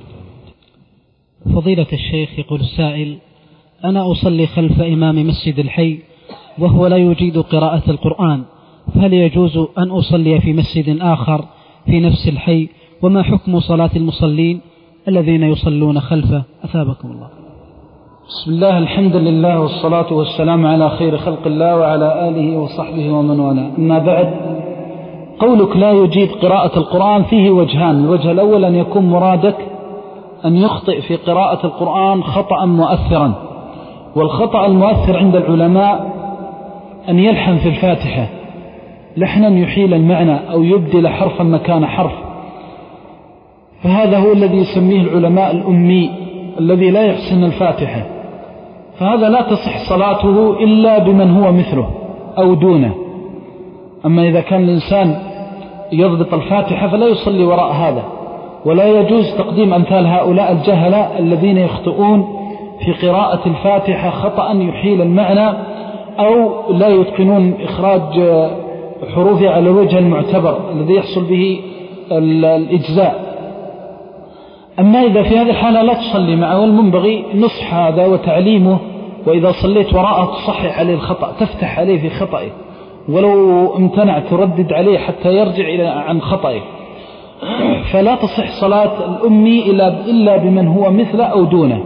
فضيلة الشيخ يقول السائل: أنا أصلي خلف إمام مسجد الحي وهو لا يجيد قراءة القرآن، فهل يجوز أن أصلي في مسجد آخر في نفس الحي؟ وما حكم صلاة المصلين الذين يصلون خلفه؟ أثابكم الله. بسم الله، الحمد لله والصلاة والسلام على خير خلق الله وعلى آله وصحبه ومن والاه. أما بعد، قولك لا يجيد قراءة القرآن فيه وجهان. الوجه الأول أن يكون مرادك أن يخطئ في قراءة القرآن خطأ مؤثرا، والخطأ المؤثر عند العلماء أن يلحن في الفاتحة لحنا يحيل المعنى أو يبدل حرفا مكان حرف، فهذا هو الذي يسميه العلماء الأمي الذي لا يحسن الفاتحة، فهذا لا تصح صلاته إلا بمن هو مثله أو دونه. أما إذا كان الإنسان يضبط الفاتحة فلا يصلي وراء هذا، ولا يجوز تقديم أمثال هؤلاء الجهلاء الذين يخطئون في قراءة الفاتحة خطأ يحيل المعنى أو لا يتقنون إخراج حروفها على الوجه المعتبر الذي يحصل به الإجزاء. أما إذا في هذه الحالة لا تصلي معه، والمنبغي نصح هذا وتعليمه، وإذا صليت وراءه تصحح عليه الخطأ، تفتح عليه في خطأه، ولو امتنع تردد عليه حتى يرجع إلى عن خطأه. فلا تصح صلاة الأمي إلا بمن هو مثله أو دونه.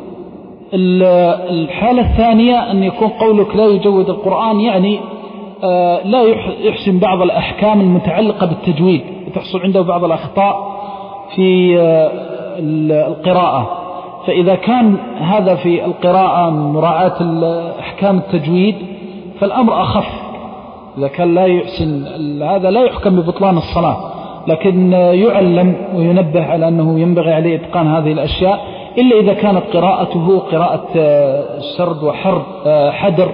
الحالة الثانية أن يكون قولك لا يجود القرآن، يعني لا يحسن بعض الأحكام المتعلقة بالتجويد، تحصل عنده بعض الأخطاء في القراءة. فإذا كان هذا في القراءة مراعاة أحكام التجويد فالأمر أخف، إذا كان لا يحسن هذا لا يحكم ببطلان الصلاة، لكن يعلم وينبه على أنه ينبغي عليه إتقان هذه الأشياء، إلا إذا كانت قراءته قراءة سرد وحر حدر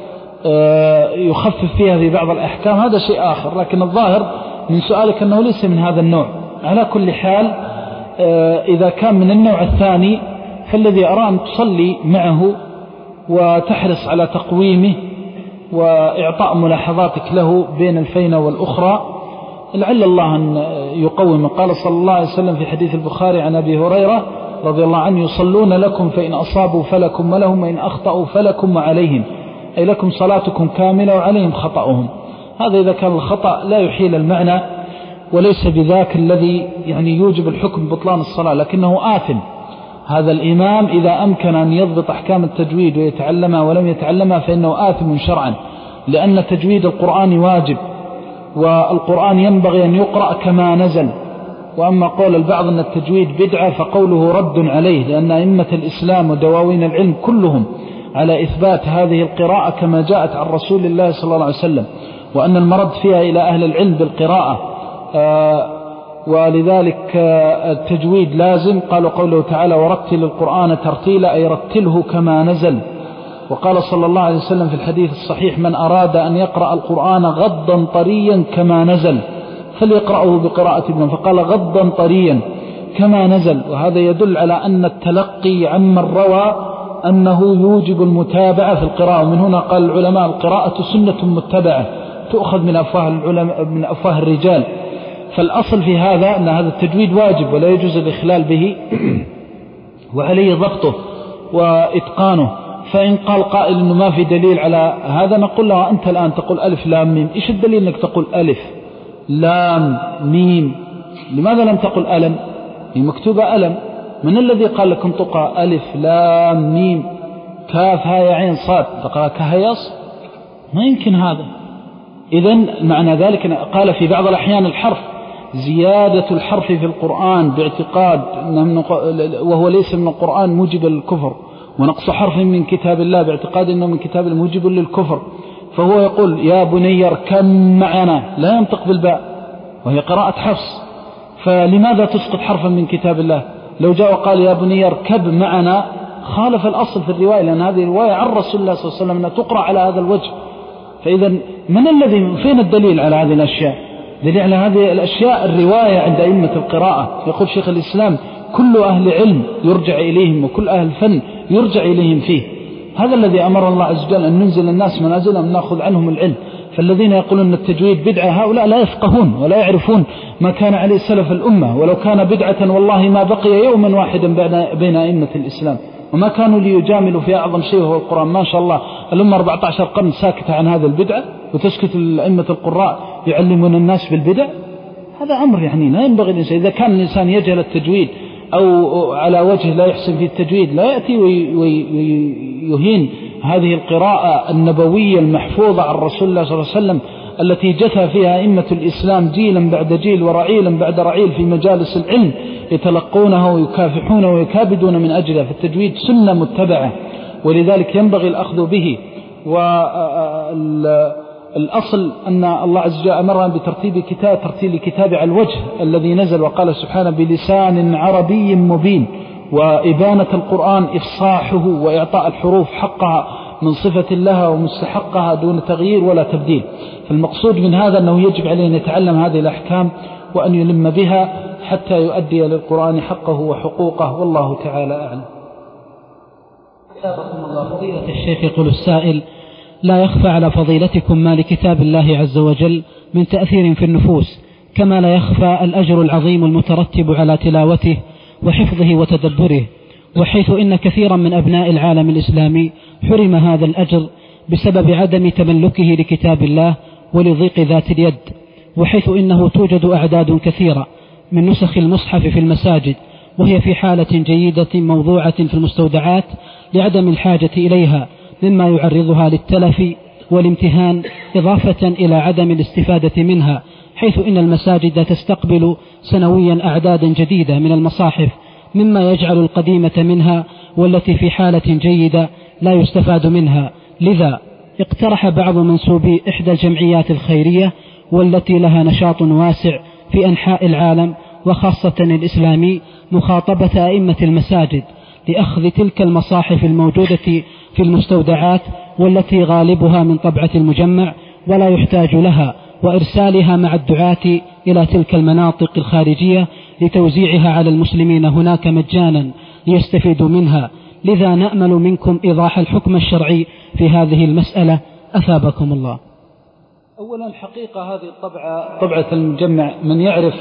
يخفف فيها في بعض الأحكام، هذا شيء آخر. لكن الظاهر من سؤالك أنه ليس من هذا النوع. على كل حال إذا كان من النوع الثاني فالذي أرى أن تصلي معه وتحرص على تقويمه وإعطاء ملاحظاتك له بين الفينة والأخرى، لعل الله أن يقوم. قال صلى الله عليه وسلم في حديث البخاري عن أبي هريرة رضي الله عنه: يصلون لكم فإن أصابوا فلكم ولهم، وإن أخطأوا فلكم وعليهم، أي لكم صلاتكم كاملة وعليهم خطأهم. هذا إذا كان الخطأ لا يحيل المعنى وليس بذاك الذي يعني يوجب الحكم بطلان الصلاة، لكنه آثم. هذا الإمام إذا أمكن أن يضبط أحكام التجويد ويتعلمها ولم يتعلمها فإنه آثم شرعا، لأن تجويد القرآن واجب، والقرآن ينبغي أن يقرأ كما نزل. وأما قول البعض أن التجويد بدعة فقوله رد عليه، لأن أئمة الإسلام ودواوين العلم كلهم على إثبات هذه القراءة كما جاءت عن رسول الله صلى الله عليه وسلم، وأن المرد فيها إلى أهل العلم بالقراءة. آه ولذلك التجويد لازم. قالوا قوله تعالى: ورتل القرآن ترتيلا، أي رتله كما نزل. وقال صلى الله عليه وسلم في الحديث الصحيح: من أراد أن يقرأ القرآن غضا طريا كما نزل فليقرأه بقراءة ابن، فقال غضا طريا كما نزل. وهذا يدل على أن التلقي عمن روى أنه يوجب المتابعة في القراءة. ومن هنا قال العلماء: القراءة سنة متبعة تؤخذ من أفواه العلماء من أفواه الرجال. فالأصل في هذا أن هذا التجويد واجب ولا يجوز الإخلال به، وعليه ضبطه وإتقانه. فإن قال قائل أنه ما في دليل على هذا، نقول له: أنت الآن تقول ألف لام ميم، إيش الدليل أنك تقول ألف لام ميم؟ لماذا لم تقل ألم؟ هي مكتوبة ألم. من الذي قال لك انطقها ألف لام ميم كاف هاء عين صاد؟ تقرأ كهيص؟ ما يمكن هذا. إذن معنى ذلك قال في بعض الأحيان الحرف زيادة الحرف في القرآن باعتقاد وهو ليس من القرآن موجب للكفر، ونقص حرف من كتاب الله باعتقاد أنه من كتاب الموجب للكفر. فهو يقول: يا بني اركب معنا، لا ينطق بالباء وهي قراءة حفص، فلماذا تسقط حرفا من كتاب الله؟ لو جاء وقال: يا بني اركب معنا، خالف الأصل في الرواية، لأن هذه الرواية عن رسول الله صلى الله عليه وسلم أنها تقرأ على هذا الوجه. فإذا من الذي فين الدليل على هذه الأشياء؟ دليل على هذه الأشياء الرواية عند أئمة القراءة. يقول شيخ الإسلام: كل أهل علم يرجع إليهم وكل أهل فن يرجع إليهم فيه. هذا الذي أمر الله عز وجل أن ننزل الناس منازلهم نأخذ عنهم العلم. فالذين يقولون أن التجويد بدعة هؤلاء لا يفقهون ولا يعرفون ما كان عليه سلف الأمة، ولو كان بدعة والله ما بقي يوما واحدا بين أئمة الإسلام، وما كانوا ليجاملوا في أعظم شيء وهو القرآن. ما شاء الله الأمة أربعة عشر قرن ساكتة عن هذا البدعة، وتسكت الأئمة القراء يعلمون الناس بالبدع. هذا أمر يعني لا ينبغي الإنسان. إذا كان الإنسان يجهل التجويد أو على وجه لا يحسن في التجويد لا يأتي ويهين هذه القراءة النبوية المحفوظة عن رسول الله صلى الله عليه وسلم التي جثى فيها أئمة الإسلام جيلا بعد جيل ورعيلا بعد رعيل في مجالس العلم يتلقونه ويكافحون ويكابدون من أجله. فالتجويد سنة متبعة، ولذلك ينبغي الأخذ به. والأصل أن الله عز وجل أمرنا بترتيب كتاب ترتيل الكتاب على الوجه الذي نزل، وقال سبحانه: بلسان عربي مبين. وإبانة القرآن إفصاحه وإعطاء الحروف حقها من صفة لها ومستحقها دون تغيير ولا تبديل. فالمقصود من هذا أنه يجب عليه أن يتعلم هذه الأحكام وأن يلم بها حتى يؤدي للقرآن حقه وحقوقه، والله تعالى أعلم. أثابكم الله. فضيلة الشيخ يقول السائل: لا يخفى على فضيلتكم ما لكتاب الله عز وجل من تأثير في النفوس، كما لا يخفى الأجر العظيم المترتب على تلاوته وحفظه وتدبره، وحيث إن كثيرا من أبناء العالم الإسلامي حرم هذا الأجر بسبب عدم تملكه لكتاب الله ولضيق ذات اليد، وحيث إنه توجد أعداد كثيرة من نسخ المصحف في المساجد وهي في حالة جيدة موضوعة في المستودعات لعدم الحاجة إليها، مما يعرضها للتلف والامتهان، إضافة إلى عدم الاستفادة منها، حيث إن المساجد تستقبل سنويا أعدادا جديدة من المصاحف، مما يجعل القديمة منها والتي في حالة جيدة لا يستفاد منها. لذا اقترح بعض منسوبي إحدى الجمعيات الخيرية والتي لها نشاط واسع في أنحاء العالم وخاصة الإسلامي مخاطبة أئمة المساجد لأخذ تلك المصاحف الموجودة في المستودعات والتي غالبها من طبعة المجمع ولا يحتاج لها، وإرسالها مع الدعاة إلى تلك المناطق الخارجية لتوزيعها على المسلمين هناك مجانا ليستفيدوا منها. لذا نأمل منكم إيضاح الحكم الشرعي في هذه المسألة أثابكم الله. أولا حقيقة هذه الطبعة طبعة المجمع من يعرف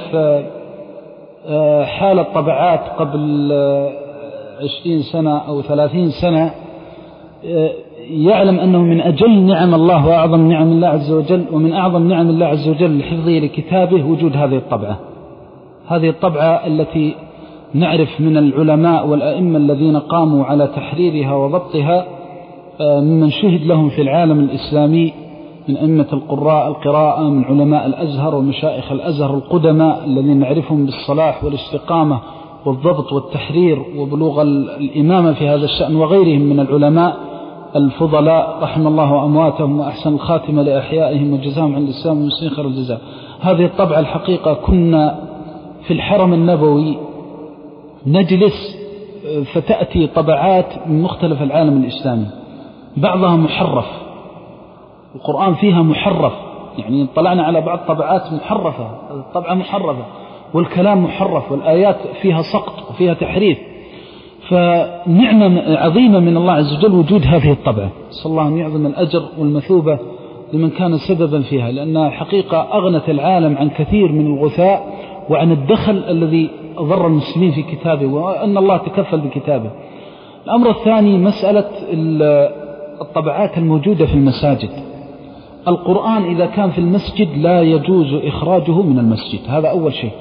حال الطبعات قبل عشرين سنة أو ثلاثين سنة يعلم أنه من أجل نعم الله وأعظم نعم الله عز وجل، ومن أعظم نعم الله عز وجل لحفظه لكتابه وجود هذه الطبعة. هذه الطبعة التي نعرف من العلماء والأئمة الذين قاموا على تحريرها وضبطها ممن شهد لهم في العالم الإسلامي من أئمة القراء القراءة، من علماء الأزهر ومشايخ الأزهر القدماء الذين نعرفهم بالصلاح والاستقامة والضبط والتحرير وبلوغ الإمامة في هذا الشأن، وغيرهم من العلماء الفضلاء رحم الله أمواتهم وأحسن الخاتمة لأحيائهم وجزاهم عن الإسلام والمسلمين خير الجزاء. هذه الطبعة الحقيقة كنا في الحرم النبوي نجلس فتأتي طبعات من مختلف العالم الإسلامي، بعضها محرف، القرآن فيها محرف، يعني طلعنا على بعض طبعات محرفة، الطبعة محرفة والكلام محرف والآيات فيها سقط وفيها تحريف. فنعمة عظيمة من الله عز وجل وجود هذه الطبعة، صلى الله أن يعظم الأجر والمثوبة لمن كان سببا فيها، لأنها حقيقة أغنت العالم عن كثير من الغثاء وعن الدخل الذي ضر المسلمين في كتابه، وأن الله تكفل بكتابه. الأمر الثاني مسألة الطبعات الموجودة في المساجد. القرآن إذا كان في المسجد لا يجوز إخراجه من المسجد، هذا أول شيء.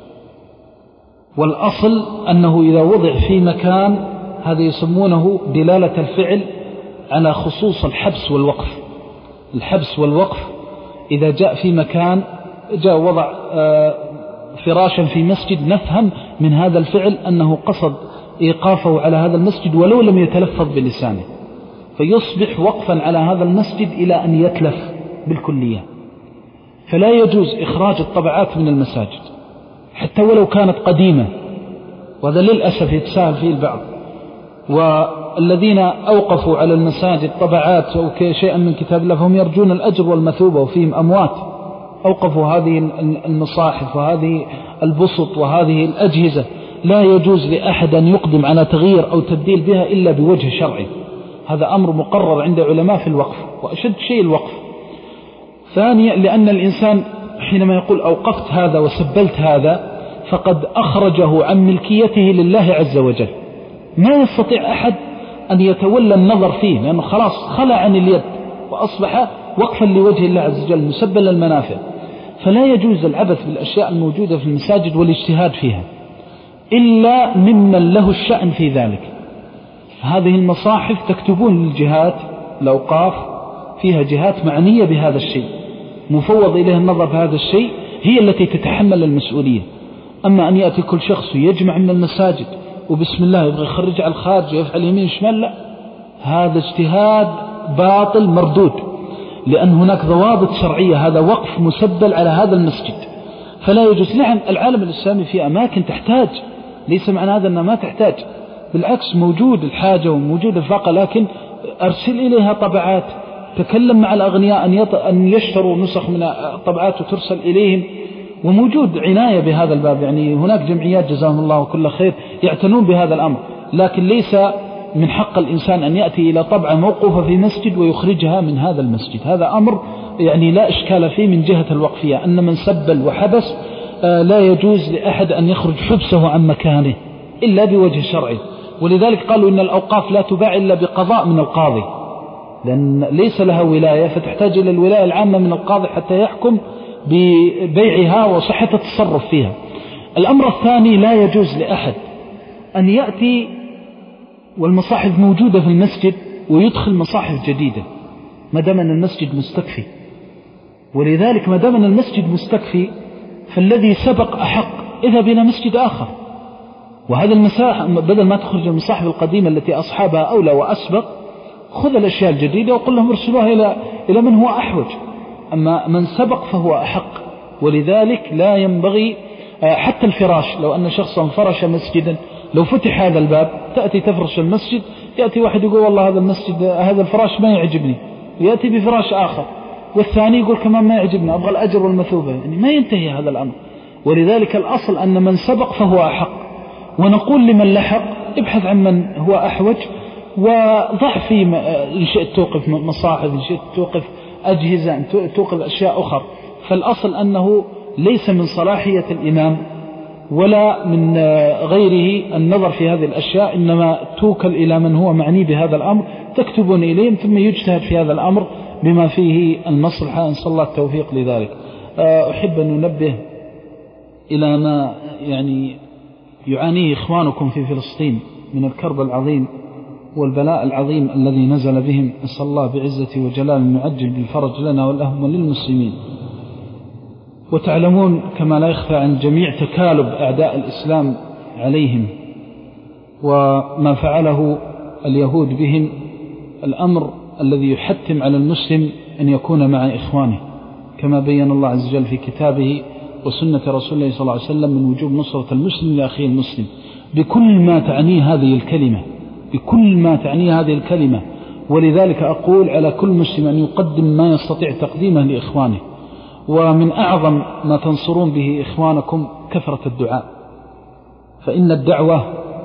والأصل أنه إذا وضع في مكان هذا يسمونه دلالة الفعل على خصوص الحبس والوقف. الحبس والوقف إذا جاء في مكان، جاء وضع فراشا في مسجد، نفهم من هذا الفعل أنه قصد إيقافه على هذا المسجد ولو لم يتلفظ بلسانه، فيصبح وقفا على هذا المسجد إلى أن يتلف بالكلية. فلا يجوز إخراج الطبعات من المساجد حتى ولو كانت قديمة، وهذا للأسف يتساهل فيه البعض. والذين أوقفوا على المساجد طبعات أو شيئا من كتاب الله فهم يرجون الأجر والمثوبة وفيهم أموات. أوقفوا هذه المصاحف وهذه البسط وهذه الأجهزة، لا يجوز لأحد أن يقدم على تغيير أو تبديل بها إلا بوجه شرعي. هذا أمر مقرر عند علماء في الوقف، وأشد شيء الوقف. ثانيا لأن الإنسان حينما يقول أوقفت هذا وسبلت هذا فقد أخرجه عن ملكيته لله عز وجل، ما يستطيع أحد أن يتولى النظر فيه، لأنه خلاص خلع عن اليد وأصبح وقفا لوجه الله عز وجل مسبلا المنافع. فلا يجوز العبث بالأشياء الموجودة في المساجد والاجتهاد فيها إلا ممن له الشأن في ذلك. هذه المصاحف تكتبون للجهات الأوقاف، فيها جهات معنية بهذا الشيء مفوض إليها النظر في هذا الشيء، هي التي تتحمل المسؤولية. أما أن يأتي كل شخص ويجمع من المساجد وبسم الله يبغى يخرج على الخارج ويفعل يمين شمال، لا، هذا اجتهاد باطل مردود، لأن هناك ضوابط شرعية، هذا وقف مسبل على هذا المسجد فلا يجوز. نعم العالم الإسلامي في أماكن تحتاج، ليس معنى هذا أنها ما تحتاج، بالعكس موجود الحاجة وموجود الفاقة، لكن أرسل إليها طبعات، تكلم مع الأغنياء أن, يط... أن يشتروا نسخ من الطبعات وترسل إليهم، وموجود عناية بهذا الباب. يعني هناك جمعيات جزاهم الله كل خير يعتنون بهذا الأمر، لكن ليس من حق الإنسان أن يأتي إلى طبعة موقوفة في مسجد ويخرجها من هذا المسجد. هذا أمر يعني لا إشكال فيه من جهة الوقفية، أن من سبل وحبس لا يجوز لأحد أن يخرج حبسه عن مكانه إلا بوجه شرعي. ولذلك قالوا إن الأوقاف لا تباع إلا بقضاء من القاضي، لأن ليس لها ولاية، فتحتاج إلى الولاية العامة من القاضي حتى يحكم ببيعها وصحة التصرف فيها. الأمر الثاني لا يجوز لأحد أن يأتي والمصاحف موجودة في المسجد ويدخل مصاحف جديدة ما دام أن المسجد مستكفي. ولذلك ما دام أن المسجد مستكفي فالذي سبق أحق، اذهب إلى مسجد آخر. وهذا المساحة بدل ما تخرج المصاحف القديمة التي أصحابها أولى وأسبق، خذ الأشياء الجديدة وقل لهم ارسلوها إلى إلى من هو أحوج. أما من سبق فهو أحق. ولذلك لا ينبغي حتى الفراش، لو أن شخصا فرش مسجدا، لو فتح هذا الباب تأتي تفرش المسجد، يأتي واحد يقول والله هذا المسجد هذا الفراش ما يعجبني، يأتي بفراش آخر، والثاني يقول كمان ما يعجبني أبغى الأجر والمثوبة، يعني ما ينتهي هذا الأمر. ولذلك الأصل أن من سبق فهو أحق، ونقول لمن لحق ابحث عن من هو أحوج، وضع في إن شئت توقف مصاحف، إن شئت توقف أجهزة، إن توقف أشياء أخرى. فالأصل أنه ليس من صلاحية الإمام ولا من غيره النظر في هذه الأشياء، إنما توكل إلى من هو معني بهذا الأمر، تكتبون إليهم ثم يجتهد في هذا الأمر بما فيه المصلحة. إن صلى الله التوفيق لذلك. أحب أن ننبه إلى ما يعني يعانيه إخوانكم في فلسطين من الكرب العظيم والبلاء العظيم الذي نزل بهم. نسأل الله بعزته وجلاله أن يعجل بالفرج لنا ولهم وللمسلمين. وتعلمون كما لا يخفى عن الجميع تكالب أعداء الإسلام عليهم، وما فعله اليهود بهم الأمر الذي يحتم على المسلم أن يكون مع إخوانه، كما بين الله عز وجل في كتابه وسنة رسول الله صلى الله عليه وسلم من وجوب نصرة المسلم لأخيه المسلم بكل ما تعنيه هذه الكلمة، بكل ما تعنيه هذه الكلمة. ولذلك أقول على كل مسلم أن يقدم ما يستطيع تقديمه لإخوانه. ومن أعظم ما تنصرون به إخوانكم كثرة الدعاء، فإن الدعوة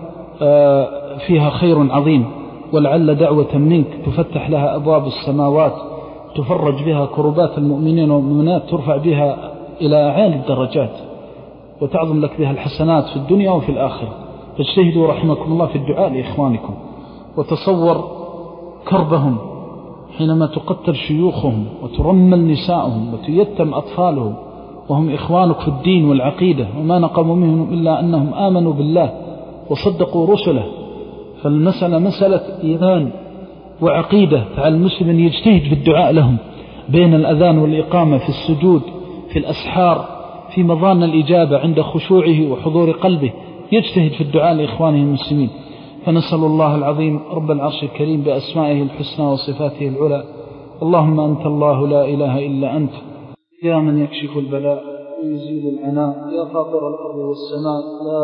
فيها خير عظيم، ولعل دعوة منك تفتح لها أبواب السماوات، تفرج بها كربات المؤمنين والمؤمنات، ترفع بها إلى أعالي الدرجات، وتعظم لك بها الحسنات في الدنيا وفي الآخرة. فاجتهدوا رحمكم الله في الدعاء لإخوانكم. وتصور كربهم حينما تقتل شيوخهم وترمل نساءهم وتيتم أطفالهم وهم إخوانك في الدين والعقيدة، وما نقموا منهم إلا أنهم آمنوا بالله وصدقوا رسله. فالمسألة مسألة إيمان وعقيدة، فعلى المسلم أن يجتهد في الدعاء لهم بين الأذان والإقامة، في السجود، في الأسحار، في مظان الإجابة عند خشوعه وحضور قلبه، يجتهد في الدعاء لإخوانه المسلمين. فنسأل الله العظيم رب العرش الكريم بأسمائه الحسنى وصفاته العلى. اللهم أنت الله لا إله إلا أنت، يا من يكشف البلاء ويزيل العناء، يا فاطر الأرض والسماء،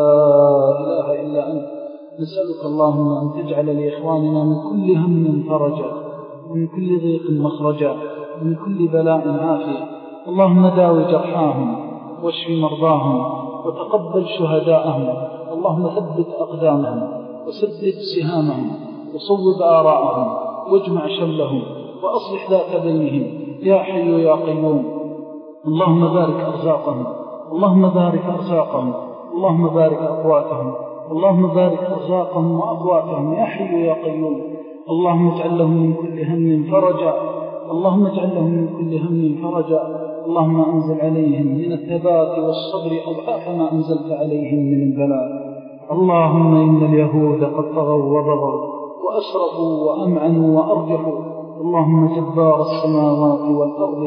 لا إله إلا أنت. نسألك اللهم أن تجعل لإخواننا من كل هم فرجا، ومن كل ضيق مخرجا، ومن كل بلاء عافية. اللهم داوي جرحاهم واشف مرضاهم وتقبل شهداءهم. اللهم ثبت أقدامهم وسدد سهامهم وصوب آراءهم واجمع شملهم وأصلح ذات بينهم يا حي يا قيوم. اللهم بارك أرزاقهم، اللهم بارك أرزاقهم، اللهم بارك أقواتهم، اللهم بارك أرزاقهم وأقواتهم يا حي يا قيوم. اللهم اجعل لهم من كل هم فرجا، اللهم اجعل لهم من كل هم فرجا. اللهم أنزل عليهم من الثبات والصبر أضعاف ما أنزلت عليهم من البلاء. اللهم إن اليهود قد طغوا وبغوا وأسرفوا وأمعنوا وأرجفوا. اللهم جبار السماوات والأرض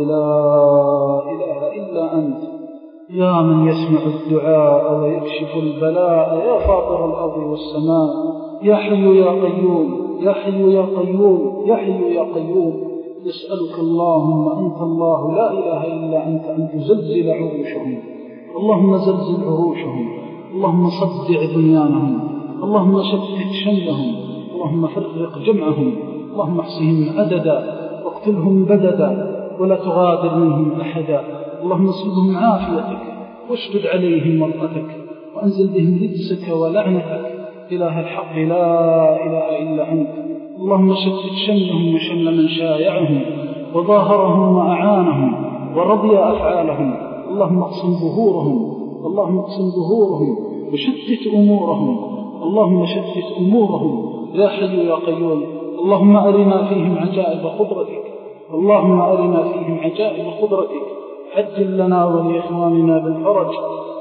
لا إله إلا أنت، يا من يسمع الدعاء ويكشف البلاء، يا فاطر الأرض والسماء، يا حي يا قيوم، يا حي يا قيوم، يا حي يا قيوم. يسألك اللهم أنت الله لا إله إلا أنت أن تزلزل عروشهم. اللهم زلزل عروشهم، اللهم صدع بنيانهم، اللهم شتت شملهم، اللهم فرق جمعهم، اللهم احصهم عددا واقتلهم بددا ولا تغادر منهم أحدا. اللهم اسلبهم عافيتك واشدد عليهم مرأتك وأنزل بهم رجسك ولعنتك. إله الحق لا إله إلا أنت. اللهم شتت شملهم وشمل من شايعهم وظاهرهم وأعانهم ورضي أفعالهم. اللهم اقسم ظهورهم، اللهم اقسم ظهورهم وشتت أمورهم، اللهم شتت أمورهم يا حي يا قيوم. اللهم أرنا فيهم عجائب قدرتك، اللهم أرنا فيهم عجائب قدرتك. عجل لنا ولإخواننا بالفرج.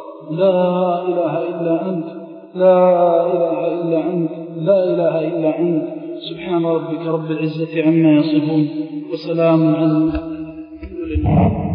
لا إله إلا أنت، لا إله إلا أنت، لا إله إلا أنت. سبحان ربك رب العزة عما يصفون وسلام على المرسلين.